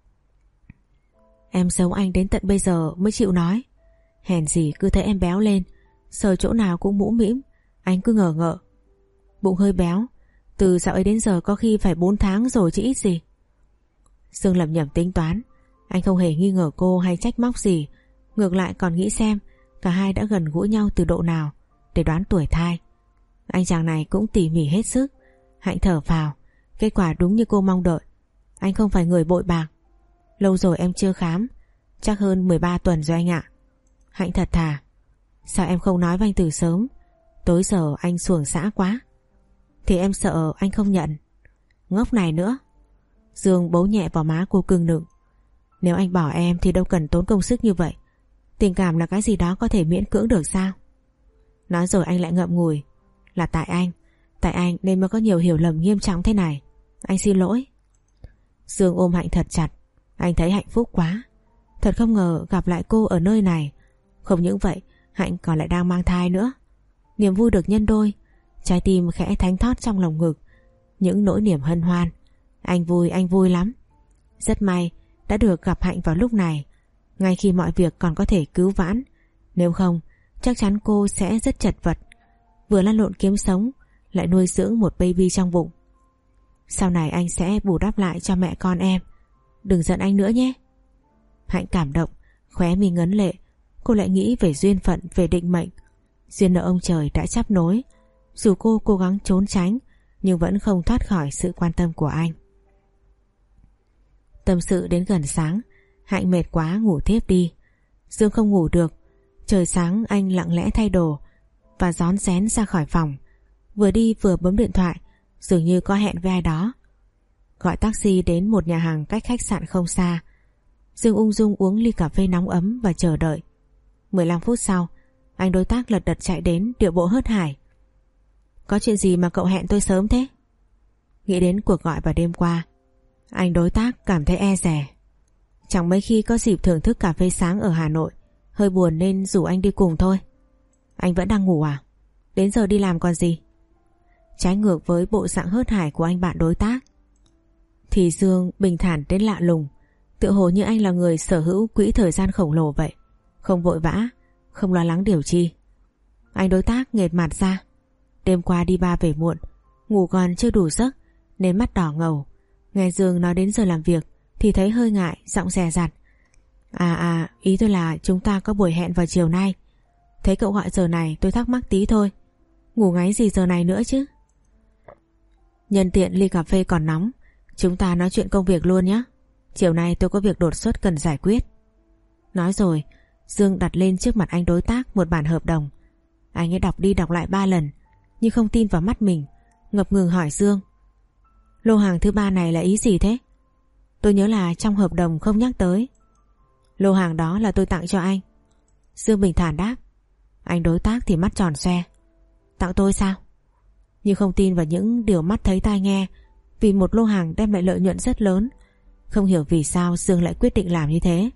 Em giấu anh đến tận bây giờ mới chịu nói. Hèn gì cứ thấy em béo lên, sờ chỗ nào cũng mũm mĩm, anh cứ ngờ ngợ. Bụng hơi béo, từ dạo ấy đến giờ có khi phải bốn tháng rồi chứ ít gì. Dương lẩm nhẩm tính toán. Anh không hề nghi ngờ cô hay trách móc gì, ngược lại còn nghĩ xem cả hai đã gần gũi nhau từ độ nào để đoán tuổi thai. Anh chàng này cũng tỉ mỉ hết sức. Hạnh thở phào, kết quả đúng như cô mong đợi. Anh không phải người bội bạc. Lâu rồi em chưa khám, chắc hơn mười ba tuần rồi anh ạ. Hạnh thật thà. Sao em không nói với anh từ sớm? Tối giờ anh xuồng xã quá. Thì em sợ anh không nhận. Ngốc này nữa. Dương bấu nhẹ vào má cô cưng nựng. Nếu anh bỏ em thì đâu cần tốn công sức như vậy. Tình cảm là cái gì đó có thể miễn cưỡng được sao? Nói rồi anh lại ngậm ngùi. Là tại anh, tại anh nên mới có nhiều hiểu lầm nghiêm trọng thế này. Anh xin lỗi. Dương ôm Hạnh thật chặt. Anh thấy hạnh phúc quá. Thật không ngờ gặp lại cô ở nơi này. Không những vậy, Hạnh còn lại đang mang thai nữa. Niềm vui được nhân đôi. Trái tim khẽ thánh thót trong lồng ngực. Những nỗi niềm hân hoan. Anh vui, anh vui lắm. Rất may đã được gặp Hạnh vào lúc này, ngay khi mọi việc còn có thể cứu vãn. Nếu không chắc chắn cô sẽ rất chật vật. vừa lăn lộn kiếm sống, lại nuôi dưỡng một baby trong bụng. Sau này anh sẽ bù đắp lại cho mẹ con em. Đừng giận anh nữa nhé. Hạnh cảm động, khóe mi ngấn lệ. Cô lại nghĩ về duyên phận, về định mệnh. Duyên nợ ông trời đã chắp nối. Dù cô cố gắng trốn tránh, nhưng vẫn không thoát khỏi sự quan tâm của anh. Tâm sự đến gần sáng, Hạnh mệt quá ngủ thiếp đi. Dương không ngủ được. Trời sáng anh lặng lẽ thay đồ và rón rén ra khỏi phòng. Vừa đi vừa bấm điện thoại, dường như có hẹn với ai đó. Gọi taxi đến một nhà hàng cách khách sạn không xa. Dương ung dung uống ly cà phê nóng ấm và chờ đợi. mười lăm phút sau, anh đối tác lật đật chạy đến, điệu bộ hớt hải. Có chuyện gì mà cậu hẹn tôi sớm thế? Nghĩ đến cuộc gọi vào đêm qua, anh đối tác cảm thấy e dè. Chẳng mấy khi có dịp thưởng thức cà phê sáng ở Hà Nội, hơi buồn nên rủ anh đi cùng thôi. Anh vẫn đang ngủ à? Đến giờ đi làm còn gì? Trái ngược với bộ dạng hớt hải của anh bạn đối tác, thì Dương bình thản đến lạ lùng, tựa hồ như anh là người sở hữu quỹ thời gian khổng lồ vậy, không vội vã, không lo lắng điều chi. Anh đối tác nghệt mặt ra. Đêm qua đi bar về muộn, ngủ còn chưa đủ giấc nên mắt đỏ ngầu. Nghe Dương nói đến giờ làm việc thì thấy hơi ngại, giọng dè dặt. À à, ý tôi là chúng ta có buổi hẹn vào chiều nay. Thấy cậu gọi giờ này tôi thắc mắc tí thôi. Ngủ ngáy gì giờ này nữa chứ? Nhân tiện ly cà phê còn nóng, chúng ta nói chuyện công việc luôn nhé. Chiều nay tôi có việc đột xuất cần giải quyết. Nói rồi, Dương đặt lên trước mặt anh đối tác một bản hợp đồng. Anh ấy đọc đi đọc lại ba lần, nhưng không tin vào mắt mình, ngập ngừng hỏi Dương. Lô hàng thứ ba này là ý gì thế? Tôi nhớ là trong hợp đồng không nhắc tới. Lô hàng đó là tôi tặng cho anh. Dương bình thản đáp. Anh đối tác thì mắt tròn xoe. Tặng tôi sao? Nhưng không tin vào những điều mắt thấy tai nghe, vì một lô hàng đem lại lợi nhuận rất lớn. Không hiểu vì sao Dương lại quyết định làm như thế.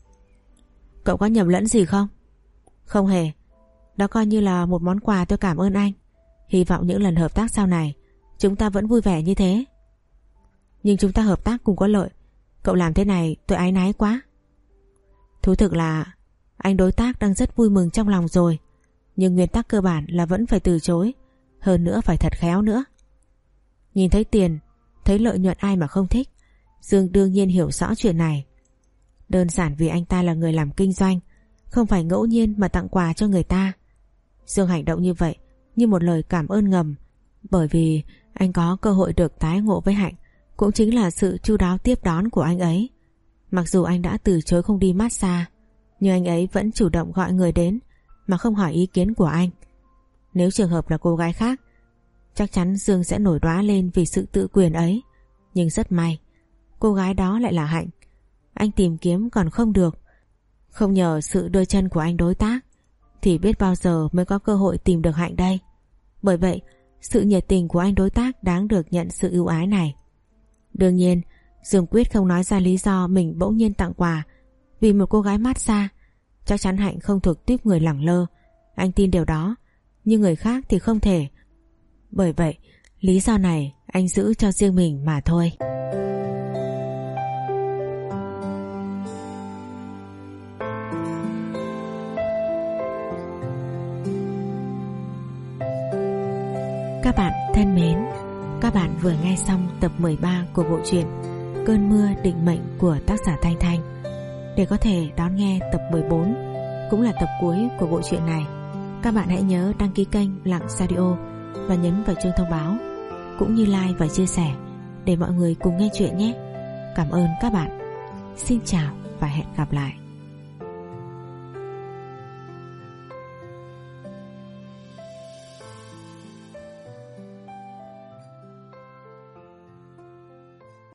Cậu có nhầm lẫn gì không? Không hề. Đó coi như là một món quà tôi cảm ơn anh. Hy vọng những lần hợp tác sau này chúng ta vẫn vui vẻ như thế. Nhưng chúng ta hợp tác cùng có lợi. Cậu làm thế này tôi áy náy quá. Thú thực là anh đối tác đang rất vui mừng trong lòng rồi, nhưng nguyên tắc cơ bản là vẫn phải từ chối. Hơn nữa phải thật khéo nữa. Nhìn thấy tiền, thấy lợi nhuận ai mà không thích. Dương đương nhiên hiểu rõ chuyện này. Đơn giản vì anh ta là người làm kinh doanh, không phải ngẫu nhiên mà tặng quà cho người ta. Dương hành động như vậy như một lời cảm ơn ngầm, bởi vì anh có cơ hội được tái ngộ với Hạnh, cũng chính là sự chu đáo tiếp đón của anh ấy. Mặc dù anh đã từ chối không đi massage, nhưng anh ấy vẫn chủ động gọi người đến mà không hỏi ý kiến của anh. Nếu trường hợp là cô gái khác, chắc chắn Dương sẽ nổi đoá lên vì sự tự quyền ấy. Nhưng rất may, cô gái đó lại là Hạnh. Anh tìm kiếm còn không được, không nhờ sự đưa chân của anh đối tác thì biết bao giờ mới có cơ hội tìm được Hạnh đây. Bởi vậy, sự nhiệt tình của anh đối tác đáng được nhận sự ưu ái này. Đương nhiên, Dương quyết không nói ra lý do mình bỗng nhiên tặng quà vì một cô gái massage. Chắc chắn Hạnh không thuộc tuýp người lẳng lơ. Anh tin điều đó, nhưng người khác thì không thể. Bởi vậy, lý do này anh giữ cho riêng mình mà thôi. Các bạn thân mến, các bạn vừa nghe xong tập mười ba của bộ truyện Cơn mưa định mệnh của tác giả Thanh Thanh. Để có thể đón nghe tập mười bốn, cũng là tập cuối của bộ truyện này, các bạn hãy nhớ đăng ký kênh Lặng Radio và nhấn vào chuông thông báo, cũng như like và chia sẻ để mọi người cùng nghe chuyện nhé. Cảm ơn các bạn. Xin chào và hẹn gặp lại.